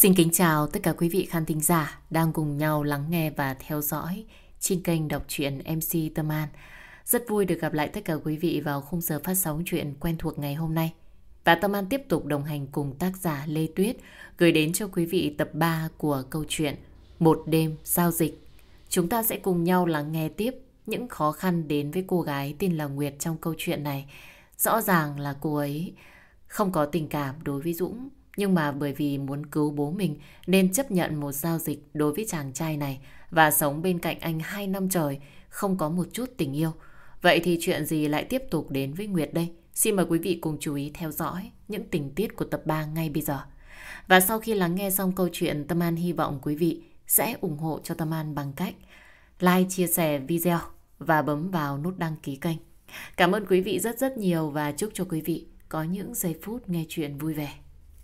Xin kính chào tất cả quý vị khán thính giả đang cùng nhau lắng nghe và theo dõi trên kênh đọc truyện MC Tâm An. Rất vui được gặp lại tất cả quý vị vào khung giờ phát sóng chuyện quen thuộc ngày hôm nay. Và Tâm An tiếp tục đồng hành cùng tác giả Lê Tuyết gửi đến cho quý vị tập 3 của câu chuyện Một đêm giao dịch. Chúng ta sẽ cùng nhau lắng nghe tiếp những khó khăn đến với cô gái tên là Nguyệt trong câu chuyện này. Rõ ràng là cô ấy không có tình cảm đối với Dũng, nhưng mà bởi vì muốn cứu bố mình nên chấp nhận một giao dịch đối với chàng trai này và sống bên cạnh anh 2 năm trời, không có một chút tình yêu. Vậy thì chuyện gì lại tiếp tục đến với Nguyệt đây? Xin mời quý vị cùng chú ý theo dõi những tình tiết của tập 3 ngay bây giờ. Và sau khi lắng nghe xong câu chuyện, Tâm An hy vọng quý vị sẽ ủng hộ cho Tâm An bằng cách like, chia sẻ video và bấm vào nút đăng ký kênh. Cảm ơn quý vị rất rất nhiều và chúc cho quý vị có những giây phút nghe chuyện vui vẻ.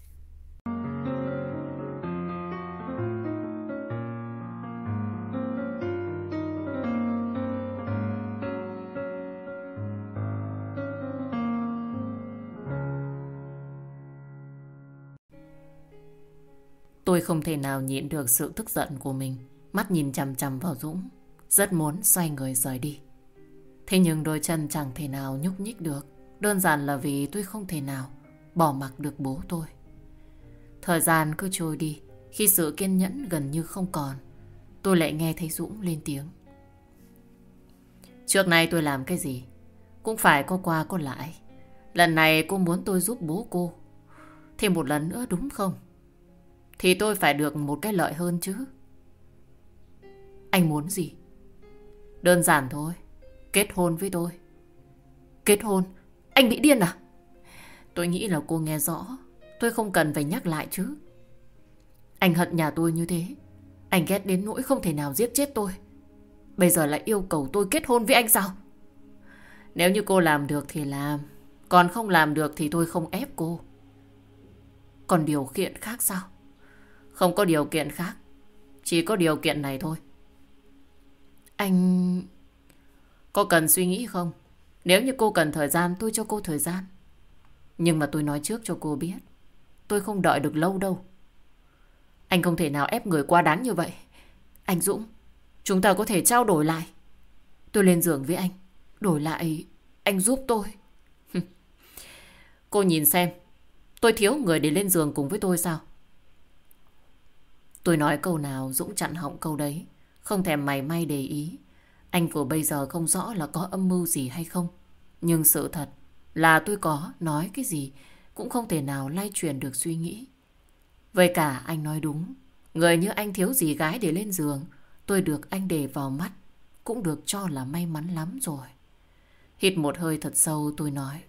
Tôi không thể nào nhịn được sự tức giận của mình, mắt nhìn chằm chằm vào Dũng, rất muốn xoay người rời đi. Thế nhưng đôi chân chẳng thể nào nhúc nhích được, đơn giản là vì tôi không thể nào bỏ mặc được bố tôi. Thời gian cứ trôi đi, khi sự kiên nhẫn gần như không còn, tôi lại nghe thấy Dũng lên tiếng. Trước nay tôi làm cái gì cũng phải có qua có lại. Lần này cô muốn tôi giúp bố cô thêm một lần nữa đúng không? Thì tôi phải được một cái lợi hơn chứ. Anh muốn gì? Đơn giản thôi, kết hôn với tôi. Kết hôn? Anh bị điên à? Tôi nghĩ là cô nghe rõ, tôi không cần phải nhắc lại chứ. Anh hận nhà tôi như thế, anh ghét đến nỗi không thể nào giết chết tôi, bây giờ lại yêu cầu tôi kết hôn với anh sao? Nếu như cô làm được thì làm, còn không làm được thì tôi không ép cô. Còn điều kiện khác sao? Không có điều kiện khác, chỉ có điều kiện này thôi. Anh có cần suy nghĩ không? Nếu như cô cần thời gian, tôi cho cô thời gian. Nhưng mà tôi nói trước cho cô biết, tôi không đợi được lâu đâu. Anh không thể nào ép người quá đáng như vậy. Anh Dũng, chúng ta có thể trao đổi lại. Tôi lên giường với anh, đổi lại anh giúp tôi. Cô nhìn xem, tôi thiếu người để lên giường cùng với tôi sao? Tôi nói câu nào Dũng chặn họng câu đấy, không thèm mảy may để ý. Anh của bây giờ không rõ là có âm mưu gì hay không, nhưng sự thật là tôi có nói cái gì cũng không thể nào lay truyền được suy nghĩ. Với cả anh nói đúng, người như anh thiếu gì gái để lên giường, tôi được anh để vào mắt cũng được cho là may mắn lắm rồi. Hít một hơi thật sâu, tôi nói,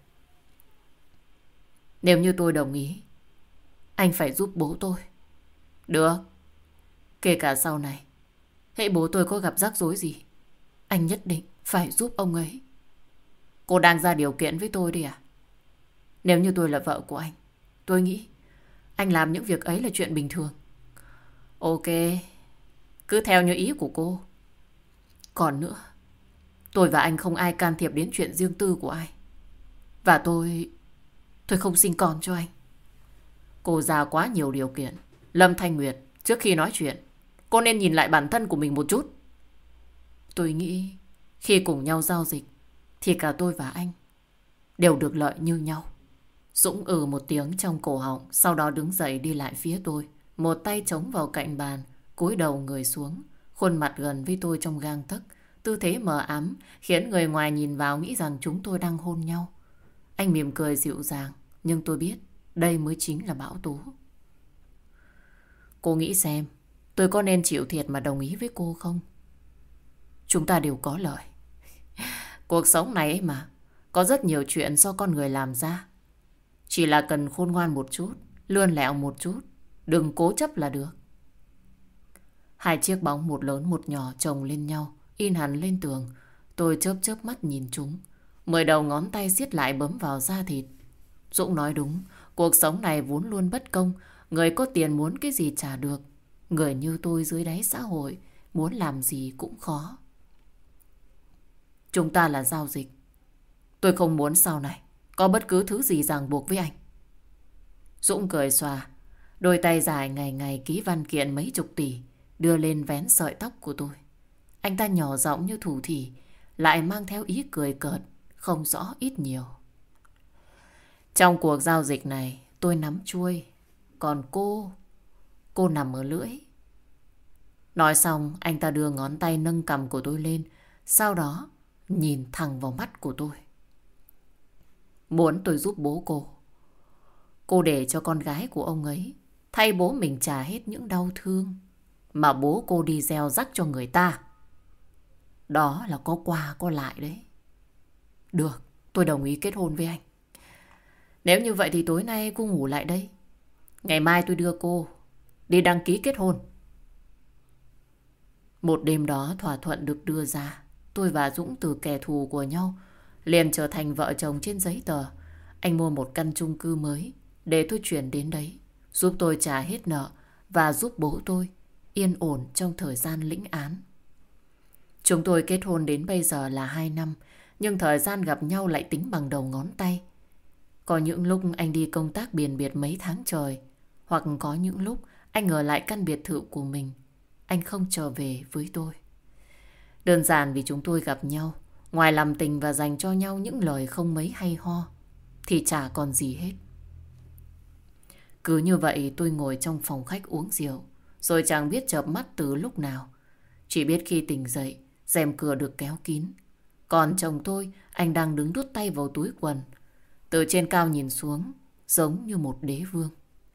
nếu như tôi đồng ý, anh phải giúp bố tôi. Được. Kể cả sau này, hễ bố tôi có gặp rắc rối gì, anh nhất định phải giúp ông ấy. Cô đang ra điều kiện với tôi đi à? Nếu như tôi là vợ của anh, tôi nghĩ anh làm những việc ấy là chuyện bình thường. Ok, cứ theo như ý của cô. Còn nữa, tôi và anh không ai can thiệp đến chuyện riêng tư của ai. Và tôi không sinh con cho anh. Cô ra quá nhiều điều kiện. Lâm Thanh Nguyệt, trước khi nói chuyện, cô nên nhìn lại bản thân của mình một chút. Tôi nghĩ khi cùng nhau giao dịch thì cả tôi và anh đều được lợi như nhau. Dũng một tiếng trong cổ họng, sau đó đứng dậy đi lại phía tôi, một tay chống vào cạnh bàn, cúi đầu người xuống, khuôn mặt gần với tôi trong gang tấc, tư thế mờ ám khiến người ngoài nhìn vào nghĩ rằng chúng tôi đang hôn nhau. Anh mỉm cười dịu dàng, nhưng tôi biết đây mới chính là bão tố. Cô nghĩ xem, tôi có nên chịu thiệt mà đồng ý với cô không? Chúng ta đều có lợi. Cuộc sống này ấy mà, có rất nhiều chuyện do con người làm ra. Chỉ là cần khôn ngoan một chút, lươn lẹo một chút, đừng cố chấp là được. Hai chiếc bóng một lớn một nhỏ chồng lên nhau, in hẳn lên tường. Tôi chớp chớp mắt nhìn chúng. 10 đầu ngón tay siết lại bấm vào da thịt. Dũng nói đúng, cuộc sống này vốn luôn bất công. Người có tiền muốn cái gì trả được. Người như tôi dưới đáy xã hội, muốn làm gì cũng khó. Chúng ta là giao dịch. Tôi không muốn sau này có bất cứ thứ gì ràng buộc với anh. Dũng cười xòa. Đôi tay dài ngày ngày ký văn kiện mấy chục tỷ đưa lên vén sợi tóc của tôi. Anh ta nhỏ giọng như thủ thỉ, lại mang theo ý cười cợt, không rõ ít nhiều. Trong cuộc giao dịch này, tôi nắm chuôi, còn cô nằm ở lưỡi. Nói xong, anh ta đưa ngón tay nâng cằm của tôi lên, sau đó nhìn thẳng vào mắt của tôi. Muốn tôi giúp bố cô để cho con gái của ông ấy thay bố mình trả hết những đau thương mà bố cô đi gieo rắc cho người ta. Đó là có qua có lại đấy. Được, tôi đồng ý kết hôn với anh. Nếu như vậy thì tối nay cô ngủ lại đây. Ngày mai tôi đưa cô đi đăng ký kết hôn. Một đêm đó thỏa thuận được đưa ra. Tôi và Dũng từ kẻ thù của nhau liền trở thành vợ chồng trên giấy tờ. Anh mua một căn chung cư mới để tôi chuyển đến đấy, giúp tôi trả hết nợ và giúp bố tôi yên ổn trong thời gian lĩnh án. Chúng tôi kết hôn đến bây giờ là 2 năm, nhưng thời gian gặp nhau lại tính bằng đầu ngón tay. Có những lúc anh đi công tác biển biệt mấy tháng trời, hoặc có những lúc anh ở lại căn biệt thự của mình. Anh không trở về với tôi. Đơn giản vì chúng tôi gặp nhau, ngoài làm tình và dành cho nhau những lời không mấy hay ho, thì chả còn gì hết. Cứ như vậy tôi ngồi trong phòng khách uống rượu, rồi chẳng biết chợp mắt từ lúc nào. Chỉ biết khi tỉnh dậy, rèm cửa được kéo kín. Còn chồng tôi, anh đang đứng đút tay vào túi quần. Từ trên cao nhìn xuống, giống như một đế vương.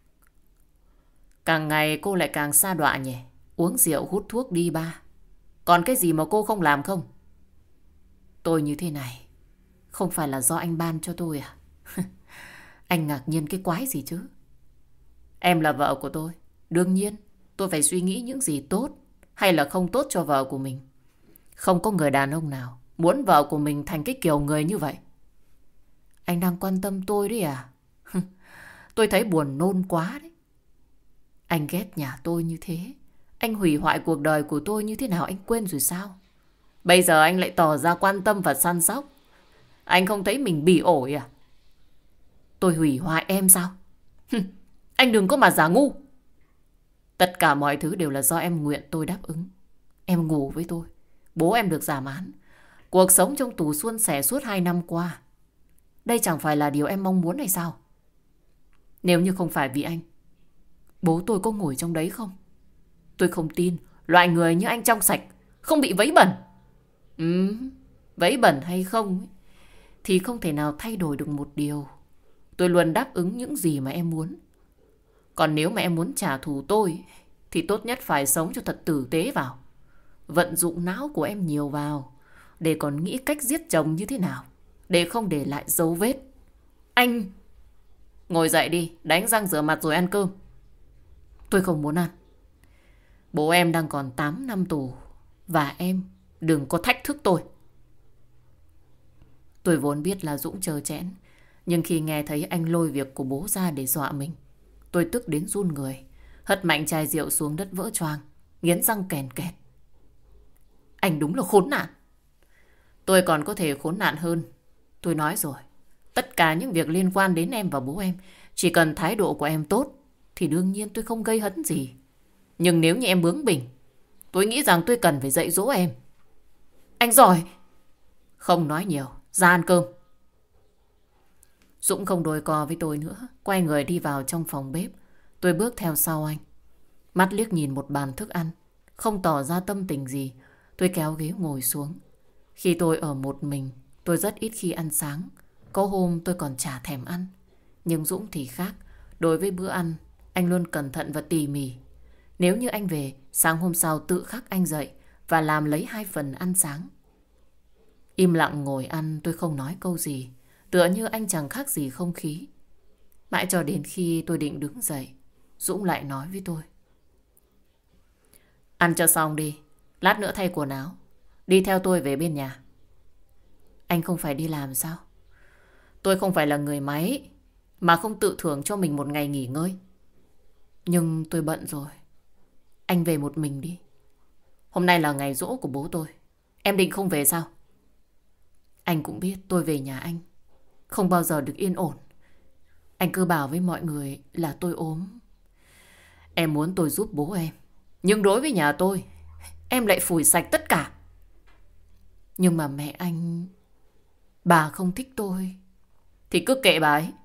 Càng ngày cô lại càng sa đọa nhỉ. Uống rượu hút thuốc đi ba. Còn cái gì mà cô không làm không? Tôi như thế này không phải là do anh ban cho tôi à? Anh ngạc nhiên cái quái gì chứ? Em là vợ của tôi. Đương nhiên tôi phải suy nghĩ những gì tốt hay là không tốt cho vợ của mình. Không có người đàn ông nào muốn vợ của mình thành cái kiểu người như vậy. Anh đang quan tâm tôi đấy à? Tôi thấy buồn nôn quá đấy. Anh ghét nhà tôi như thế, anh hủy hoại cuộc đời của tôi như thế nào anh quên rồi sao? Bây giờ anh lại tỏ ra quan tâm và săn sóc. Anh không thấy mình bỉ ổi à? Tôi hủy hoại em sao? Anh đừng có mà giả ngu. Tất cả mọi thứ đều là do em nguyện tôi đáp ứng. Em ngủ với tôi, bố em được giảm án, cuộc sống trong tù suôn sẻ suốt 2 năm qua. Đây chẳng phải là điều em mong muốn hay sao? Nếu như không phải vì anh, bố tôi có ngồi trong đấy không? Tôi không tin loại người như anh trong sạch không bị vấy bẩn. Vấy bẩn hay không thì không thể nào thay đổi được một điều. Tôi luôn đáp ứng những gì mà em muốn. Còn nếu mà em muốn trả thù tôi thì tốt nhất phải sống cho thật tử tế vào. Vận dụng não của em nhiều vào, để còn nghĩ cách giết chồng như thế nào, để không để lại dấu vết. Anh ngồi dậy đi, đánh răng rửa mặt rồi ăn cơm. Tôi không muốn ăn. Bố em đang còn 8 năm tù, và em đừng có thách thức tôi. Tôi vốn biết là Dũng trơ trẽn, nhưng khi nghe thấy anh lôi việc của bố ra để dọa mình, tôi tức đến run người, hất mạnh chai rượu xuống đất vỡ choang, nghiến răng kèn kẹt. Anh đúng là khốn nạn. Tôi còn có thể khốn nạn hơn. Tôi nói rồi, tất cả những việc liên quan đến em và bố em, chỉ cần thái độ của em tốt thì đương nhiên tôi không gây hấn gì. Nhưng nếu như em bướng bỉnh, tôi nghĩ rằng tôi cần phải dạy dỗ em. Anh giỏi. Không nói nhiều, ra ăn cơm. Dũng không đôi co với tôi nữa, quay người đi vào trong phòng bếp. Tôi bước theo sau anh, mắt liếc nhìn một bàn thức ăn, không tỏ ra tâm tình gì. Tôi kéo ghế ngồi xuống. Khi tôi ở một mình, tôi rất ít khi ăn sáng. Có hôm tôi còn chả thèm ăn. Nhưng Dũng thì khác. Đối với bữa ăn, anh luôn cẩn thận và tỉ mỉ. Nếu như anh về, sáng hôm sau tự khắc anh dậy và làm lấy 2 phần ăn sáng. Im lặng ngồi ăn, tôi không nói câu gì, tựa như anh chẳng khác gì không khí. Mãi cho đến khi tôi định đứng dậy, Dũng lại nói với tôi. Ăn cho xong đi, lát nữa thay quần áo, đi theo tôi về bên nhà. Anh không phải đi làm sao? Tôi không phải là người máy mà không tự thưởng cho mình một ngày nghỉ ngơi. Nhưng tôi bận rồi. Anh về một mình đi. Hôm nay là ngày giỗ của bố tôi. Em định không về sao? Anh cũng biết tôi về nhà anh không bao giờ được yên ổn. Anh cứ bảo với mọi người là tôi ốm. Em muốn tôi giúp bố em. Nhưng đối với nhà tôi, em lại phủi sạch tất cả. Nhưng mà mẹ anh... Bà không thích tôi. Thì cứ kệ bà ấy.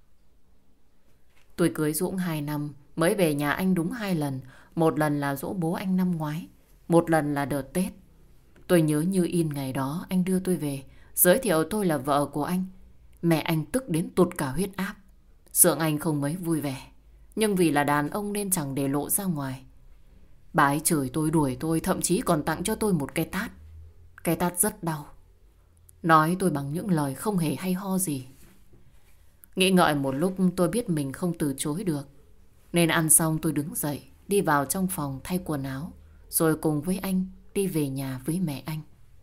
Tôi cưới Dũng 2 năm, mới về nhà anh đúng 2 lần. Một lần là giỗ bố anh năm ngoái, một lần là đợt Tết. Tôi nhớ như in ngày đó anh đưa tôi về, giới thiệu tôi là vợ của anh. Mẹ anh tức đến tụt cả huyết áp. Dượng anh không mấy vui vẻ, nhưng vì là đàn ông nên chẳng để lộ ra ngoài. Bà ấy chửi tôi, đuổi tôi, thậm chí còn tặng cho tôi một cái tát. Cái tát rất đau. Nói tôi bằng những lời không hề hay ho gì. Nghĩ ngợi một lúc tôi biết mình không từ chối được. Nên ăn xong tôi đứng dậy, đi vào trong phòng thay quần áo, rồi cùng với anh đi về nhà với mẹ anh.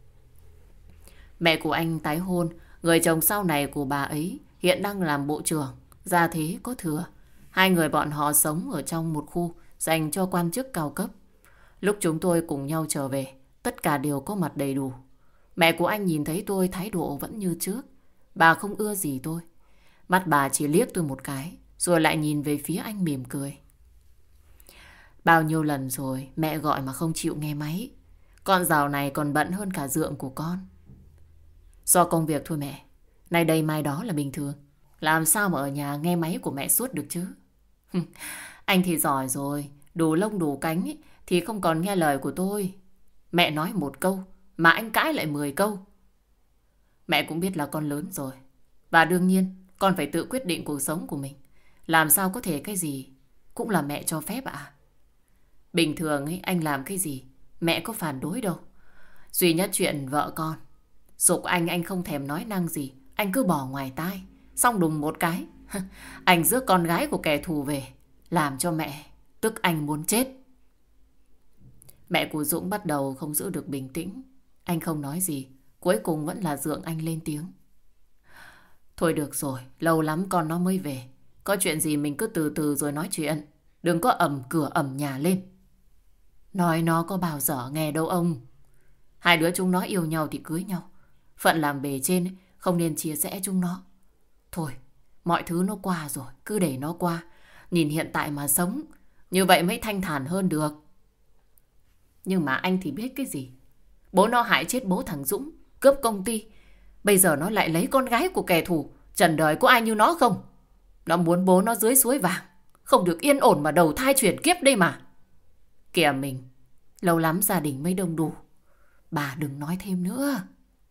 Mẹ của anh tái hôn, người chồng sau này của bà ấy hiện đang làm bộ trưởng, gia thế có thừa. Hai người bọn họ sống ở trong một khu dành cho quan chức cao cấp. Lúc chúng tôi cùng nhau trở về, tất cả đều có mặt đầy đủ. Mẹ của anh nhìn thấy tôi thái độ vẫn như trước. Bà không ưa gì tôi. Mắt bà chỉ liếc tôi một cái, rồi lại nhìn về phía anh mỉm cười. Bao nhiêu lần rồi mẹ gọi mà không chịu nghe máy. Con dạo này còn bận hơn cả dượng của con. Do công việc thôi mẹ. Nay đây mai đó là bình thường. Làm sao mà ở nhà nghe máy của mẹ suốt được chứ? Anh thì giỏi rồi. Đủ lông đủ cánh ấy, thì không còn nghe lời của tôi. Mẹ nói một câu mà anh cãi lại 10 câu. Mẹ cũng biết là con lớn rồi. Và đương nhiên con phải tự quyết định cuộc sống của mình. Làm sao có thể cái gì cũng là mẹ cho phép ạ. Bình thường ấy, anh làm cái gì mẹ có phản đối đâu. Duy nhất chuyện vợ con giục anh không thèm nói năng gì. Anh cứ bỏ ngoài tai. Xong đùng một cái anh rước con gái của kẻ thù về, làm cho mẹ tức anh muốn chết. Mẹ của Dũng bắt đầu không giữ được bình tĩnh. Anh không nói gì. Cuối cùng vẫn là dượng anh lên tiếng. Thôi được rồi, lâu lắm con nó mới về. Có chuyện gì mình cứ từ từ rồi nói chuyện. Đừng có ầm cửa ầm nhà lên. Nói nó có bao giờ nghe đâu ông. Hai đứa chúng nó yêu nhau thì cưới nhau. Phận làm bề trên không nên chia rẽ chúng nó. Thôi, mọi thứ nó qua rồi, cứ để nó qua. Nhìn hiện tại mà sống, như vậy mới thanh thản hơn được. Nhưng mà anh thì biết cái gì. Bố nó hại chết bố thằng Dũng, cướp công ty. Bây giờ nó lại lấy con gái của kẻ thù. Trần đời có ai như nó không? Nó muốn bố nó dưới suối vàng, không được yên ổn mà đầu thai chuyển kiếp đây mà. Kìa mình, lâu lắm gia đình mới đông đủ. Bà đừng nói thêm nữa.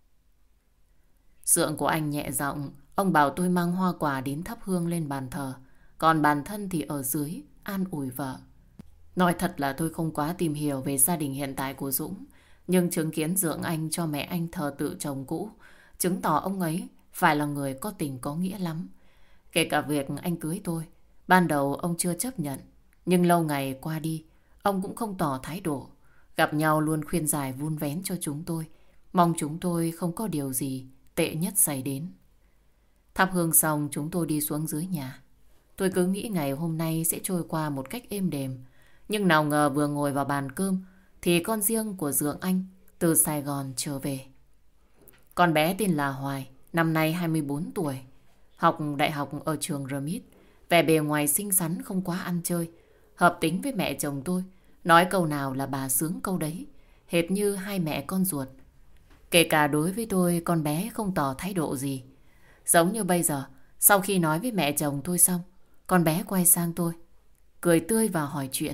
Dượng của anh nhẹ giọng. Ông bảo tôi mang hoa quả đến thắp hương lên bàn thờ. Còn bản thân thì ở dưới an ủi vợ. Nói thật là tôi không quá tìm hiểu về gia đình hiện tại của Dũng. Nhưng chứng kiến dượng anh cho mẹ anh thờ tự chồng cũ, chứng tỏ ông ấy phải là người có tình có nghĩa lắm. Kể cả việc anh cưới tôi, ban đầu ông chưa chấp nhận. Nhưng lâu ngày qua đi, ông cũng không tỏ thái độ. Gặp nhau luôn khuyên giải vun vén cho chúng tôi. Mong chúng tôi không có điều gì tệ nhất xảy đến. Thắp hương xong chúng tôi đi xuống dưới nhà. Tôi cứ nghĩ ngày hôm nay sẽ trôi qua một cách êm đềm. Nhưng nào ngờ vừa ngồi vào bàn cơm thì con riêng của dượng anh từ Sài Gòn trở về. Con bé tên là Hoài, năm nay 24 tuổi. Học đại học ở trường RMIT. Vẻ bề ngoài xinh xắn không quá ăn chơi. Hợp tính với mẹ chồng tôi. Nói câu nào là bà sướng câu đấy. Hệt như hai mẹ con ruột. Kể cả đối với tôi, con bé không tỏ thái độ gì. Giống như bây giờ, sau khi nói với mẹ chồng tôi xong, con bé quay sang tôi, cười tươi và hỏi chuyện.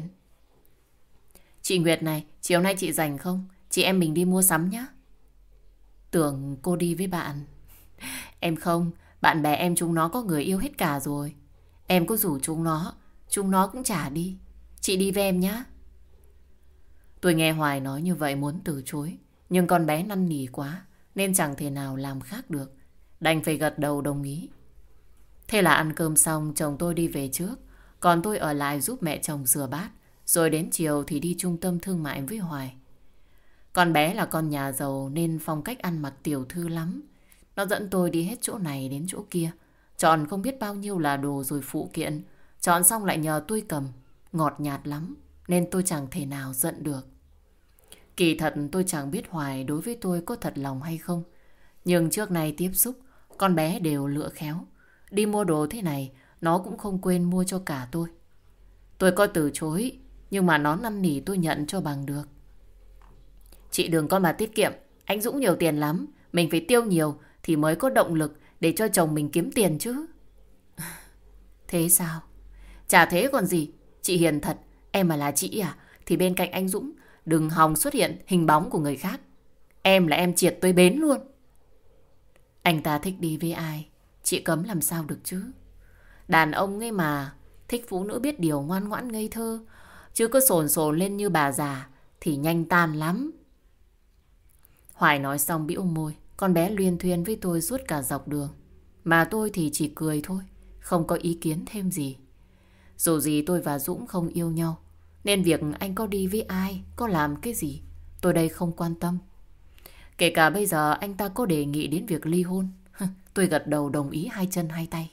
Chị Nguyệt này, chiều nay chị rảnh không? Chị em mình đi mua sắm nhé. Tưởng cô đi với bạn. Em không, bạn bè em chúng nó có người yêu hết cả rồi. Em có rủ chúng nó cũng chả đi. Chị đi với em nhé. Tôi nghe Hoài nói như vậy muốn từ chối. Nhưng con bé năn nỉ quá nên chẳng thể nào làm khác được. Đành phải gật đầu đồng ý. Thế là ăn cơm xong chồng tôi đi về trước. Còn tôi ở lại giúp mẹ chồng rửa bát. Rồi đến chiều thì đi trung tâm thương mại với Hoài. Con bé là con nhà giàu nên phong cách ăn mặc tiểu thư lắm. Nó dẫn tôi đi hết chỗ này đến chỗ kia. Chọn không biết bao nhiêu là đồ rồi phụ kiện. Chọn xong lại nhờ tôi cầm. Ngọt nhạt lắm nên tôi chẳng thể nào giận được. Kỳ thật tôi chẳng biết Hoài đối với tôi có thật lòng hay không. Nhưng trước nay tiếp xúc, con bé đều lựa khéo. Đi mua đồ thế này, nó cũng không quên mua cho cả tôi. Tôi có từ chối, nhưng mà nó năn nỉ tôi nhận cho bằng được. Chị đừng có mà tiết kiệm. Anh Dũng nhiều tiền lắm. Mình phải tiêu nhiều thì mới có động lực để cho chồng mình kiếm tiền chứ. Thế sao? Chả thế còn gì. Chị hiền thật. Em mà là chị à, thì bên cạnh anh Dũng đừng hòng xuất hiện hình bóng của người khác. Em là em triệt tôi bến luôn. Anh ta thích đi với ai, chị cấm làm sao được chứ. Đàn ông ấy mà, thích phụ nữ biết điều, ngoan ngoãn ngây thơ. Chứ cứ sồn sồn lên như bà già thì nhanh tan lắm. Hoài nói xong bĩu môi. Con bé luyên thuyên với tôi suốt cả dọc đường. Mà tôi thì chỉ cười thôi, không có ý kiến thêm gì. Dù gì tôi và Dũng không yêu nhau, nên việc anh có đi với ai, có làm cái gì, tôi đây không quan tâm. Kể cả bây giờ anh ta có đề nghị đến việc ly hôn, tôi gật đầu đồng ý hai chân hai tay.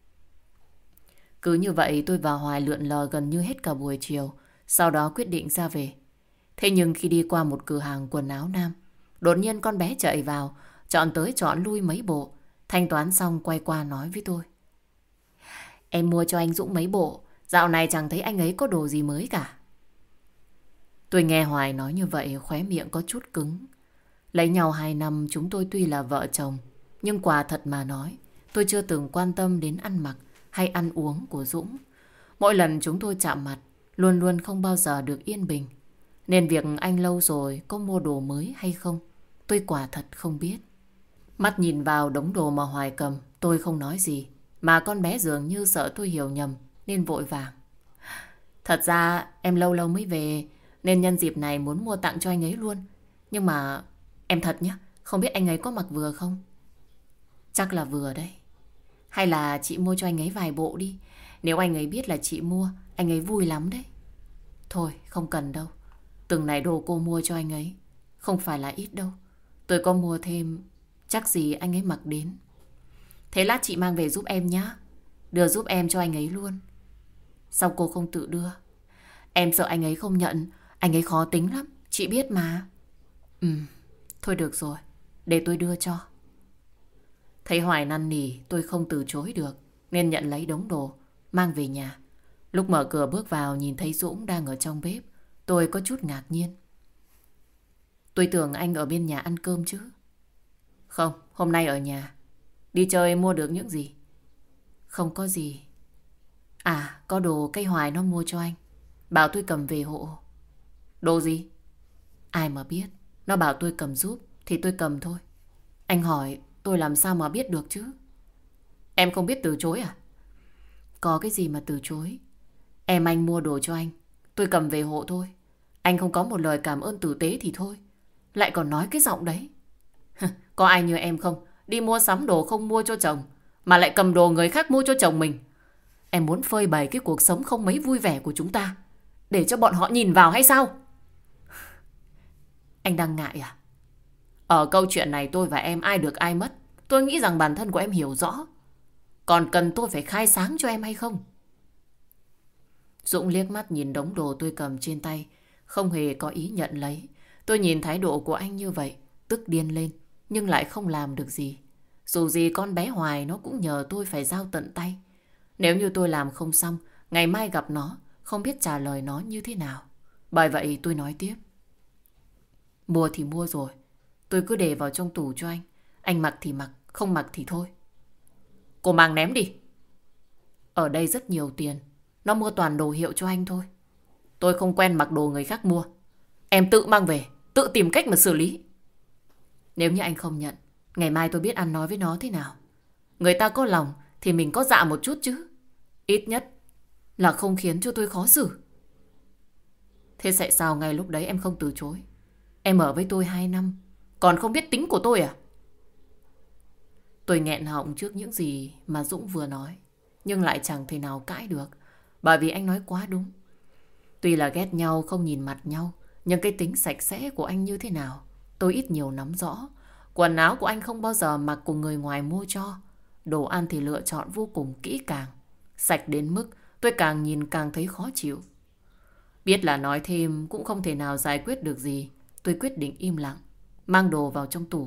Cứ như vậy tôi và Hoài lượn lờ gần như hết cả buổi chiều, sau đó quyết định ra về. Thế nhưng khi đi qua một cửa hàng quần áo nam, đột nhiên con bé chạy vào, chọn tới chọn lui mấy bộ. Thanh toán xong quay qua nói với tôi: Em mua cho anh Dũng mấy bộ, dạo này chẳng thấy anh ấy có đồ gì mới cả. Tôi nghe Hoài nói như vậy khóe miệng có chút cứng. Lấy nhau 2 năm chúng tôi tuy là vợ chồng, nhưng quả thật mà nói, tôi chưa từng quan tâm đến ăn mặc hay ăn uống của Dũng. Mỗi lần chúng tôi chạm mặt, luôn luôn không bao giờ được yên bình. Nên việc anh lâu rồi có mua đồ mới hay không, tôi quả thật không biết. Mắt nhìn vào đống đồ mà Hoài cầm, tôi không nói gì. Mà con bé dường như sợ tôi hiểu nhầm, nên vội vàng: Thật ra em lâu lâu mới về, nên nhân dịp này muốn mua tặng cho anh ấy luôn. Nhưng mà em thật nhá, không biết anh ấy có mặc vừa không? Chắc là vừa đấy. Hay là chị mua cho anh ấy vài bộ đi. Nếu anh ấy biết là chị mua, anh ấy vui lắm đấy. Thôi không cần đâu. Từng này đồ cô mua cho anh ấy không phải là ít đâu. Tôi có mua thêm, chắc gì anh ấy mặc đến. Thế lát chị mang về giúp em nhá. Đưa giúp em cho anh ấy luôn. Sao cô không tự đưa? Em sợ anh ấy không nhận. Anh ấy khó tính lắm, chị biết mà. Thôi được rồi, để tôi đưa cho. Thấy Hoài năn nỉ, tôi không từ chối được, nên nhận lấy đống đồ, mang về nhà. Lúc mở cửa bước vào nhìn thấy Dũng đang ở trong bếp, tôi có chút ngạc nhiên. Tôi tưởng anh ở bên nhà ăn cơm chứ. Không, hôm nay ở nhà. Đi chơi mua được những gì? Không có gì. À, có đồ cây Hoài nó mua cho anh, bảo tôi cầm về hộ. Đồ gì? Ai mà biết. Nó bảo tôi cầm giúp thì tôi cầm thôi. Anh hỏi tôi làm sao mà biết được chứ? Em không biết từ chối à? Có cái gì mà từ chối. Em anh mua đồ cho anh, tôi cầm về hộ thôi. Anh không có một lời cảm ơn tử tế thì thôi, lại còn nói cái giọng đấy. Có ai như em không? Đi mua sắm đồ không mua cho chồng, mà lại cầm đồ người khác mua cho chồng mình. Em muốn phơi bày cái cuộc sống không mấy vui vẻ của chúng ta, để cho bọn họ nhìn vào hay sao? Anh đang ngại à? Ở câu chuyện này tôi và em ai được ai mất, tôi nghĩ rằng bản thân của em hiểu rõ. Còn cần tôi phải khai sáng cho em hay không? Dũng liếc mắt nhìn đống đồ tôi cầm trên tay, không hề có ý nhận lấy. Tôi nhìn thái độ của anh như vậy, tức điên lên, nhưng lại không làm được gì. Dù gì con bé Hoài nó cũng nhờ tôi phải giao tận tay. Nếu như tôi làm không xong, ngày mai gặp nó, không biết trả lời nó như thế nào. Bởi vậy tôi nói tiếp: Mua thì mua rồi, tôi cứ để vào trong tủ cho anh. Anh mặc thì mặc, không mặc thì thôi. Cô mang ném đi. Ở đây rất nhiều tiền, nó mua toàn đồ hiệu cho anh thôi. Tôi không quen mặc đồ người khác mua. Em tự mang về, tự tìm cách mà xử lý. Nếu như anh không nhận, ngày mai tôi biết ăn nói với nó thế nào. Người ta có lòng thì mình có dạ một chút chứ. Ít nhất là không khiến cho tôi khó xử. Thế tại sao ngay lúc đấy em không từ chối? Em ở với tôi 2 năm, còn không biết tính của tôi à? Tôi nghẹn họng trước những gì mà Dũng vừa nói, nhưng lại chẳng thể nào cãi được, bởi vì anh nói quá đúng. Tuy là ghét nhau không nhìn mặt nhau, nhưng cái tính sạch sẽ của anh như thế nào tôi ít nhiều nắm rõ. Quần áo của anh không bao giờ mặc của người ngoài mua cho. Đồ ăn thì lựa chọn vô cùng kỹ càng, sạch đến mức tôi càng nhìn càng thấy khó chịu. Biết là nói thêm cũng không thể nào giải quyết được gì, tôi quyết định im lặng, mang đồ vào trong tủ.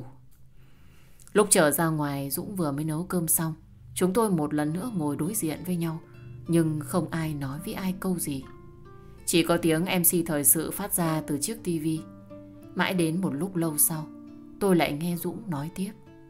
Lúc trở ra ngoài, Dũng vừa mới nấu cơm xong. Chúng tôi một lần nữa ngồi đối diện với nhau. nhưng không ai nói với ai câu gì. Chỉ có tiếng MC thời sự phát ra từ chiếc tivi. Mãi đến một lúc lâu sau, tôi lại nghe Dũng nói tiếp.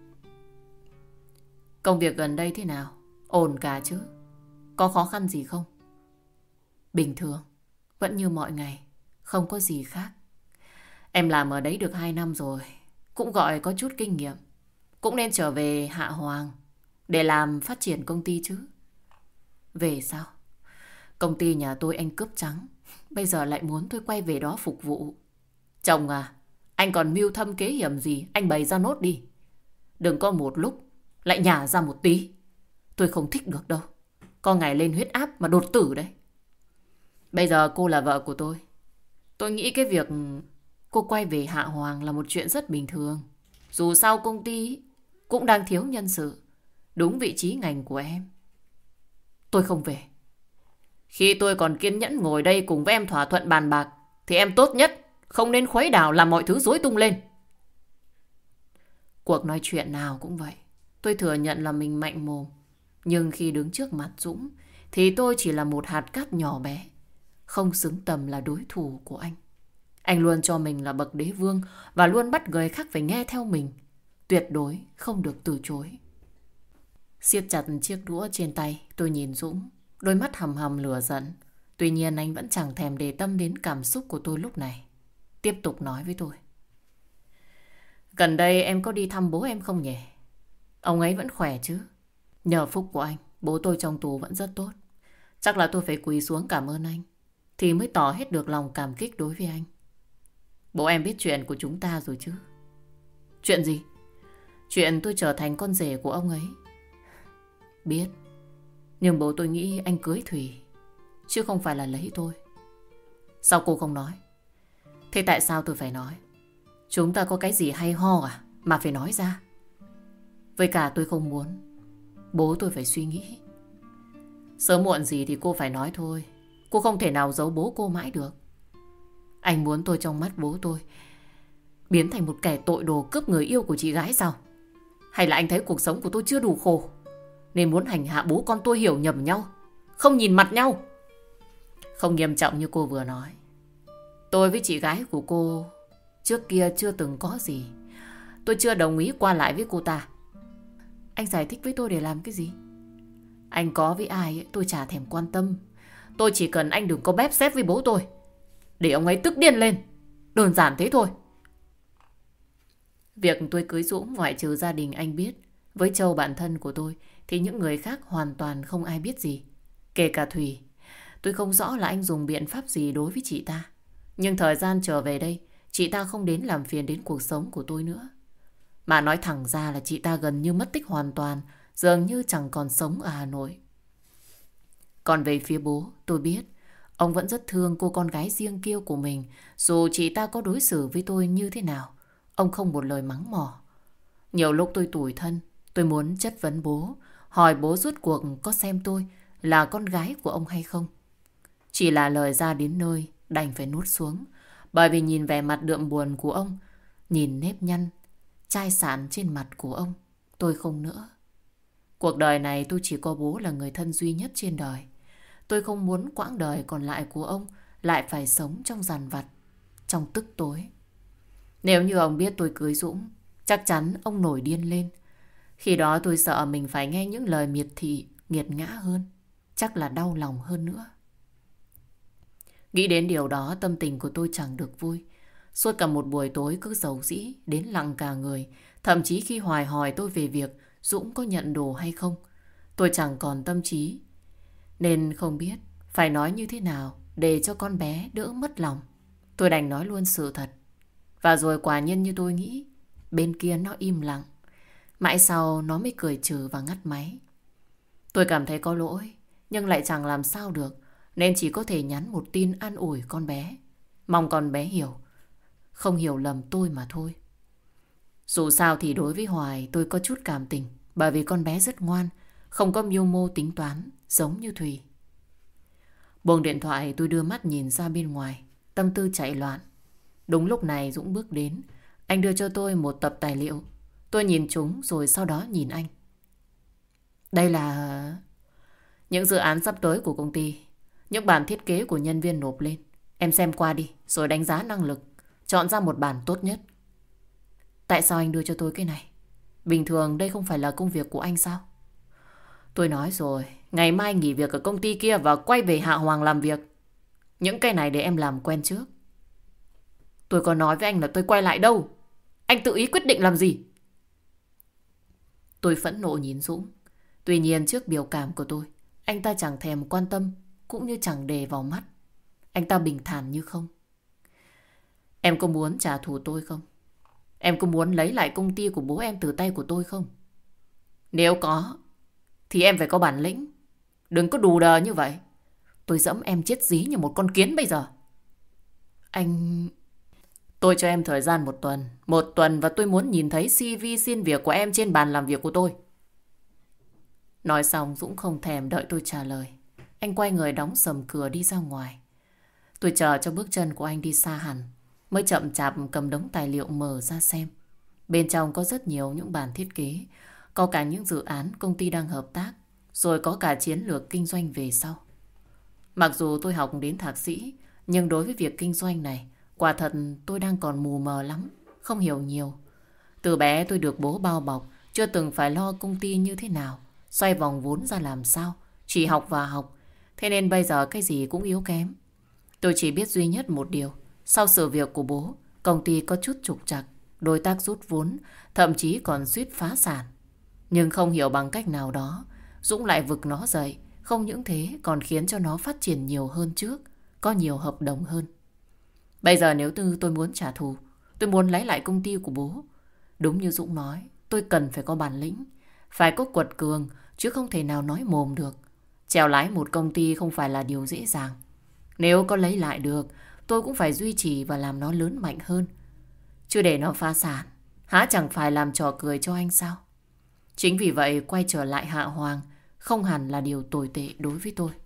Công việc gần đây thế nào? Ổn cả chứ? Có khó khăn gì không? Bình thường, vẫn như mọi ngày, không có gì khác. Em làm ở đấy được 2 năm rồi, cũng gọi có chút kinh nghiệm. Cũng nên trở về Hạ Hoàng để làm phát triển công ty chứ. Về sao? Công ty nhà tôi anh cướp trắng, bây giờ lại muốn tôi quay về đó phục vụ. Chồng à, anh còn mưu thâm kế hiểm gì, anh bày ra nốt đi. Đừng có một lúc lại nhả ra một tí. Tôi không thích được đâu. Có ngày lên huyết áp mà đột tử đấy. Bây giờ cô là vợ của tôi. Tôi nghĩ cái việc cô quay về Hạ Hoàng là một chuyện rất bình thường. Dù sao công ty cũng đang thiếu nhân sự. Đúng vị trí ngành của em. Tôi không về. Khi tôi còn kiên nhẫn ngồi đây cùng với em thỏa thuận bàn bạc, thì em tốt nhất không nên khuấy đảo làm mọi thứ rối tung lên. Cuộc nói chuyện nào cũng vậy. Tôi thừa nhận là mình mạnh mồm. Nhưng khi đứng trước mặt Dũng thì tôi chỉ là một hạt cát nhỏ bé, không xứng tầm là đối thủ của anh. Anh luôn cho mình là bậc đế vương và luôn bắt người khác phải nghe theo mình. Tuyệt đối không được từ chối. Siết chặt chiếc đũa trên tay, tôi nhìn Dũng, đôi mắt hầm hầm lửa giận. Tuy nhiên anh vẫn chẳng thèm để tâm đến cảm xúc của tôi lúc này. Tiếp tục nói với tôi. Gần đây em có đi thăm bố em không nhỉ? Ông ấy vẫn khỏe chứ? Nhờ phúc của anh, bố tôi trong tù vẫn rất tốt. Chắc là tôi phải quỳ xuống cảm ơn anh, thì mới tỏ hết được lòng cảm kích đối với anh. Bố em biết chuyện của chúng ta rồi chứ? Chuyện gì? Chuyện tôi trở thành con rể của ông ấy. Biết. Nhưng bố tôi nghĩ anh cưới Thủy, chứ không phải là lấy tôi. Sao cô không nói? Thế tại sao tôi phải nói? Chúng ta có cái gì hay ho à mà phải nói ra? Với cả tôi không muốn bố tôi phải suy nghĩ. Sớm muộn gì thì cô phải nói thôi. Cô không thể nào giấu bố cô mãi được. Anh muốn tôi trong mắt bố tôi biến thành một kẻ tội đồ cướp người yêu của chị gái sao? Hay là anh thấy cuộc sống của tôi chưa đủ khổ nên muốn hành hạ bố con tôi hiểu nhầm nhau, không nhìn mặt nhau? Không nghiêm trọng như cô vừa nói. Tôi với chị gái của cô trước kia chưa từng có gì. Tôi chưa đồng ý qua lại với cô ta. Anh giải thích với tôi để làm cái gì? Anh có với ai ấy, tôi chả thèm quan tâm. Tôi chỉ cần anh đừng có bép xép với bố tôi, để ông ấy tức điên lên. Đơn giản thế thôi. Việc tôi cưới Dũng ngoại trừ gia đình anh biết, với Châu bạn thân của tôi, thì những người khác hoàn toàn không ai biết gì. Kể cả Thùy. Tôi không rõ là anh dùng biện pháp gì đối với chị ta. Nhưng thời gian trở về đây, chị ta không đến làm phiền đến cuộc sống của tôi nữa. Mà nói thẳng ra là chị ta gần như mất tích hoàn toàn, dường như chẳng còn sống ở Hà Nội. Còn về phía bố, tôi biết ông vẫn rất thương cô con gái riêng kia của mình. Dù chị ta có đối xử với tôi như thế nào, ông không một lời mắng mỏ. Nhiều lúc tôi tủi thân, tôi muốn chất vấn bố, hỏi bố rốt cuộc có xem tôi là con gái của ông hay không. Chỉ là lời ra đến nơi đành phải nuốt xuống. Bởi vì nhìn vẻ mặt đượm buồn của ông, nhìn nếp nhăn chai sạn trên mặt của ông, tôi không nữa. Cuộc đời này tôi chỉ có bố là người thân duy nhất trên đời. Tôi không muốn quãng đời còn lại của ông lại phải sống trong dằn vặt, trong tức tối. Nếu như ông biết tôi cưới Dũng, chắc chắn ông nổi điên lên. Khi đó tôi sợ mình phải nghe những lời miệt thị, nghiệt ngã hơn. Chắc là đau lòng hơn nữa. Nghĩ đến điều đó, tâm tình của tôi chẳng được vui. Suốt cả một buổi tối cứ rầu rĩ, đến lặng cả người. Thậm chí khi Hoài hỏi tôi về việc Dũng có nhận đồ hay không, tôi chẳng còn tâm trí. Nên không biết phải nói như thế nào để cho con bé đỡ mất lòng. Tôi đành nói luôn sự thật. Và rồi quả nhiên như tôi nghĩ, bên kia nó im lặng. Mãi sau nó mới cười trừ và ngắt máy. Tôi cảm thấy có lỗi, nhưng lại chẳng làm sao được, nên chỉ có thể nhắn một tin an ủi con bé. Mong con bé hiểu, không hiểu lầm tôi mà thôi. Dù sao thì đối với Hoài tôi có chút cảm tình, bởi vì con bé rất ngoan, không có mưu mô tính toán giống như Thùy. Buông điện thoại, tôi đưa mắt nhìn ra bên ngoài, tâm tư chạy loạn. Đúng lúc này Dũng bước đến. Anh đưa cho tôi một tập tài liệu. Tôi nhìn chúng rồi sau đó nhìn anh. Đây là... Những dự án sắp tới của công ty, những bản thiết kế của nhân viên nộp lên. Em xem qua đi, rồi đánh giá năng lực, chọn ra một bản tốt nhất. Tại sao anh đưa cho tôi cái này? Bình thường đây không phải là công việc của anh sao? Tôi nói rồi, ngày mai nghỉ việc ở công ty kia và quay về Hạ Hoàng làm việc. Những cái này để em làm quen trước. Tôi có nói với anh là tôi quay lại đâu. Anh tự ý quyết định làm gì? Tôi phẫn nộ nhìn Dũng. Tuy nhiên trước biểu cảm của tôi, anh ta chẳng thèm quan tâm, cũng như chẳng để vào mắt. Anh ta bình thản như không. Em có muốn trả thù tôi không? Em có muốn lấy lại công ty của bố em từ tay của tôi không? Nếu có, thì em phải có bản lĩnh. Đừng có đù đờ như vậy. Tôi dẫm em chết dí như một con kiến bây giờ. Anh... Tôi cho em thời gian 1 tuần. 1 tuần và tôi muốn nhìn thấy CV xin việc của em trên bàn làm việc của tôi. Nói xong Dũng không thèm đợi tôi trả lời. Anh quay người đóng sầm cửa đi ra ngoài. Tôi chờ cho bước chân của anh đi xa hẳn, mới chậm chạp cầm đống tài liệu mở ra xem. Bên trong có rất nhiều những bản thiết kế, có cả những dự án công ty đang hợp tác, rồi có cả chiến lược kinh doanh về sau. Mặc dù tôi học đến thạc sĩ, nhưng đối với việc kinh doanh này, quả thật tôi đang còn mù mờ lắm, không hiểu nhiều. Từ bé tôi được bố bao bọc, chưa từng phải lo công ty như thế nào, xoay vòng vốn ra làm sao, chỉ học và học. Thế nên bây giờ cái gì cũng yếu kém. Tôi chỉ biết duy nhất một điều, sau sự việc của bố, công ty có chút trục trặc, đối tác rút vốn, thậm chí còn suýt phá sản. Nhưng không hiểu bằng cách nào đó, Dũng lại vực nó dậy, không những thế còn khiến cho nó phát triển nhiều hơn trước, có nhiều hợp đồng hơn. Bây giờ nếu tôi muốn trả thù, tôi muốn lấy lại công ty của bố, đúng như Dũng nói, tôi cần phải có bản lĩnh, phải có quật cường, chứ không thể nào nói mồm được. Chèo lái một công ty không phải là điều dễ dàng. Nếu có lấy lại được, tôi cũng phải duy trì và làm nó lớn mạnh hơn. Chứ để nó phá sản, há chẳng phải làm trò cười cho anh sao? Chính vì vậy quay trở lại Hạ Hoàng không hẳn là điều tồi tệ đối với tôi.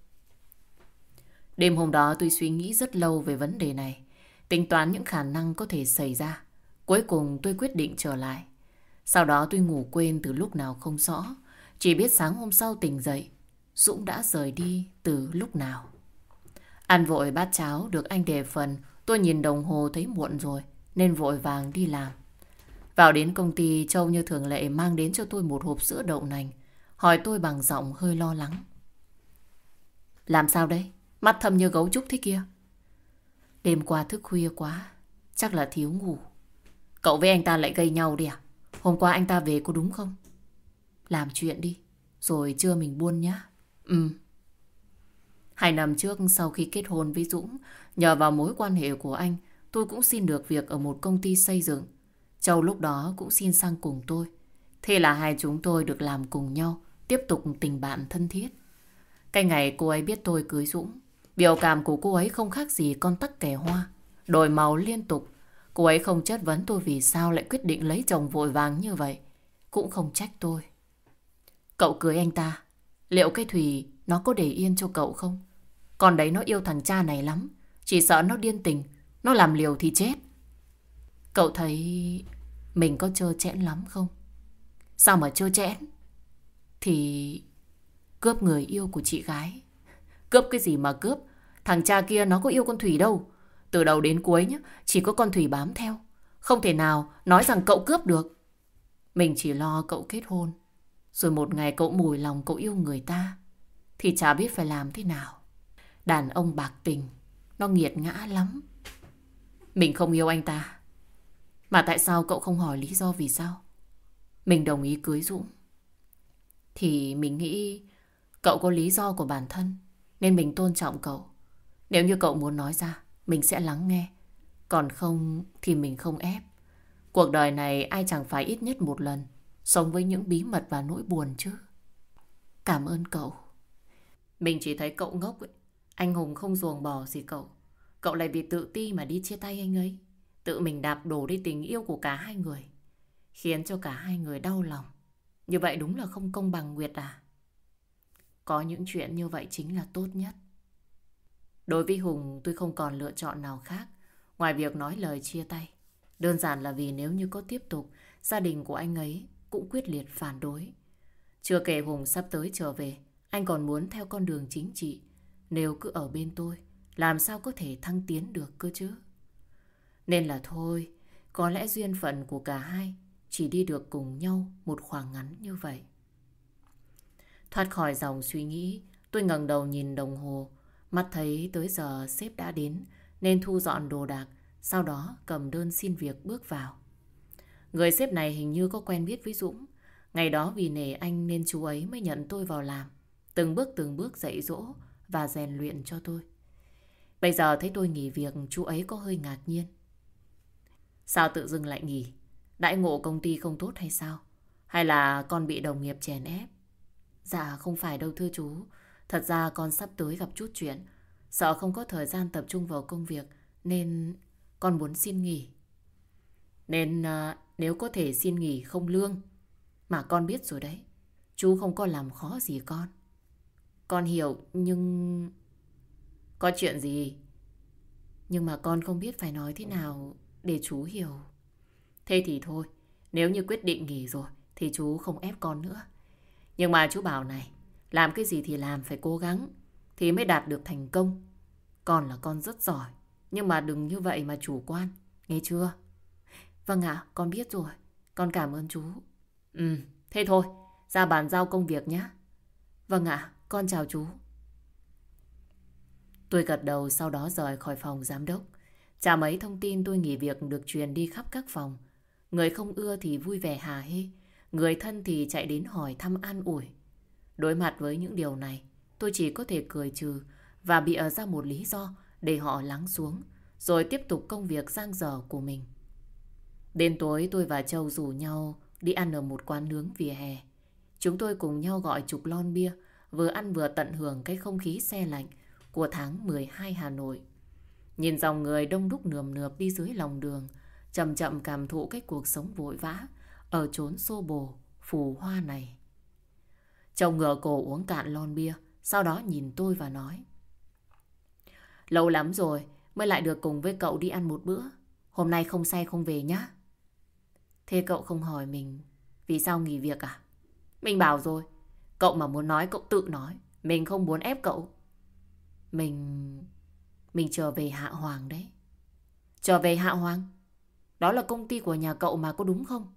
Đêm hôm đó tôi suy nghĩ rất lâu về vấn đề này, tính toán những khả năng có thể xảy ra. Cuối cùng tôi quyết định trở lại. Sau đó tôi ngủ quên từ lúc nào không rõ, chỉ biết sáng hôm sau tỉnh dậy, Dũng đã rời đi từ lúc nào. Ăn vội bát cháo được anh đề phần, tôi nhìn đồng hồ thấy muộn rồi, nên vội vàng đi làm. Vào đến công ty, Châu như thường lệ mang đến cho tôi một hộp sữa đậu nành, hỏi tôi bằng giọng hơi lo lắng. Làm sao đây? Mắt thâm như gấu trúc thế kia. Đêm qua thức khuya quá, chắc là thiếu ngủ. Cậu với anh ta lại gây nhau đi à? Hôm qua anh ta về có đúng không? Làm chuyện đi, rồi trưa mình buôn nhá. 2 năm trước sau khi kết hôn với Dũng, nhờ vào mối quan hệ của anh, tôi cũng xin được việc ở một công ty xây dựng. Châu lúc đó cũng xin sang cùng tôi. Thế là hai chúng tôi được làm cùng nhau, tiếp tục tình bạn thân thiết. Cái ngày cô ấy biết tôi cưới Dũng, biểu cảm của cô ấy không khác gì con tắc kè hoa, đổi màu liên tục. Cô ấy không chất vấn tôi vì sao lại quyết định lấy chồng vội vàng như vậy, cũng không trách tôi. Cậu cưới anh ta, liệu cái Thùy nó có để yên cho cậu không? Còn đấy nó yêu thằng cha này lắm, chỉ sợ nó điên tình, nó làm liều thì chết. Cậu thấy mình có trơ trẽn lắm không? Sao mà trơ trẽn? Thì cướp người yêu của chị gái. Cướp cái gì mà cướp? Thằng cha kia nó có yêu con Thủy đâu. Từ đầu đến cuối nhá, chỉ có con Thủy bám theo. Không thể nào nói rằng cậu cướp được. Mình chỉ lo cậu kết hôn, rồi một ngày cậu mùi lòng cậu yêu người ta, thì chả biết phải làm thế nào. Đàn ông bạc tình, nó nghiệt ngã lắm. Mình không yêu anh ta. Mà tại sao cậu không hỏi lý do vì sao mình đồng ý cưới Dũng? Thì mình nghĩ cậu có lý do của bản thân, nên mình tôn trọng cậu. Nếu như cậu muốn nói ra, mình sẽ lắng nghe. Còn không thì mình không ép. Cuộc đời này ai chẳng phải ít nhất một lần sống với những bí mật và nỗi buồn chứ. Cảm ơn cậu. Mình chỉ thấy cậu ngốc ấy. Anh Hùng không ruồng bỏ gì cậu. Cậu lại vì tự ti mà đi chia tay anh ấy, tự mình đạp đổ đi tình yêu của cả hai người, khiến cho cả hai người đau lòng. Như vậy đúng là không công bằng, Nguyệt à? Có những chuyện như vậy chính là tốt nhất. Đối với Hùng, tôi không còn lựa chọn nào khác ngoài việc nói lời chia tay. Đơn giản là vì nếu như có tiếp tục, gia đình của anh ấy cũng quyết liệt phản đối. Chưa kể Hùng sắp tới trở về, Anh còn muốn theo con đường chính trị. Nếu cứ ở bên tôi, làm sao có thể thăng tiến được cơ chứ? Nên là thôi, có lẽ duyên phận của cả hai chỉ đi được cùng nhau một khoảng ngắn như vậy. Thoát khỏi dòng suy nghĩ, tôi ngẩng đầu nhìn đồng hồ. Mắt thấy tới giờ sếp đã đến nên thu dọn đồ đạc, sau đó cầm đơn xin việc bước vào. Người sếp này hình như có quen biết với Dũng. Ngày đó vì nể anh nên chú ấy mới nhận tôi vào làm. Từng bước dạy dỗ và rèn luyện cho tôi. Bây giờ thấy tôi nghỉ việc, chú ấy có hơi ngạc nhiên. Sao tự dưng lại nghỉ? Đãi ngộ công ty không tốt hay sao? Hay là con bị đồng nghiệp chèn ép? Dạ không phải đâu thưa chú. Thật ra con sắp tới gặp chút chuyện. Sợ không có thời gian tập trung vào công việc nên con muốn xin nghỉ. Nên nếu có thể xin nghỉ không lương. Mà con biết rồi đấy. Chú không có làm khó gì con. Con hiểu nhưng... Có chuyện gì? Nhưng mà con không biết phải nói thế nào để chú hiểu. Thế thì thôi. Nếu như quyết định nghỉ rồi thì chú không ép con nữa. Nhưng mà chú bảo này, làm cái gì thì làm phải cố gắng thì mới đạt được thành công. Con là con rất giỏi, nhưng mà đừng như vậy mà chủ quan, nghe chưa? Vâng ạ, con biết rồi. Con cảm ơn chú. Thế thôi, ra bàn giao công việc nhé. Vâng ạ, con chào chú. Tôi gật đầu sau đó rời khỏi phòng giám đốc. Chả mấy thông tin tôi nghỉ việc được truyền đi khắp các phòng. Người không ưa thì vui vẻ hả hê, người thân thì chạy đến hỏi thăm an ủi. Đối mặt với những điều này, tôi chỉ có thể cười trừ và bịa ra một lý do để họ lắng xuống, rồi tiếp tục công việc dang dở của mình. Đến tối tôi và Châu rủ nhau đi ăn ở một quán nướng vỉa hè. Chúng tôi cùng nhau gọi chục lon bia, vừa ăn vừa tận hưởng cái không khí se lạnh của tháng 12 Hà Nội. Nhìn dòng người đông đúc nườm nượp đi dưới lòng đường, chậm chậm cảm thụ cái cuộc sống vội vã ở chốn xô bồ, phù hoa này. Châu ngửa cổ uống cạn lon bia, sau đó nhìn tôi và nói: Lâu lắm rồi mới lại được cùng với cậu đi ăn một bữa. Hôm nay không say không về nhá. Thế cậu không hỏi mình vì sao nghỉ việc à? Mình bảo rồi, cậu mà muốn nói cậu tự nói. Mình không muốn ép cậu. Mình trở về Hạ Hoàng đấy. Trở về Hạ Hoàng? Đó là công ty của nhà cậu mà, có đúng không?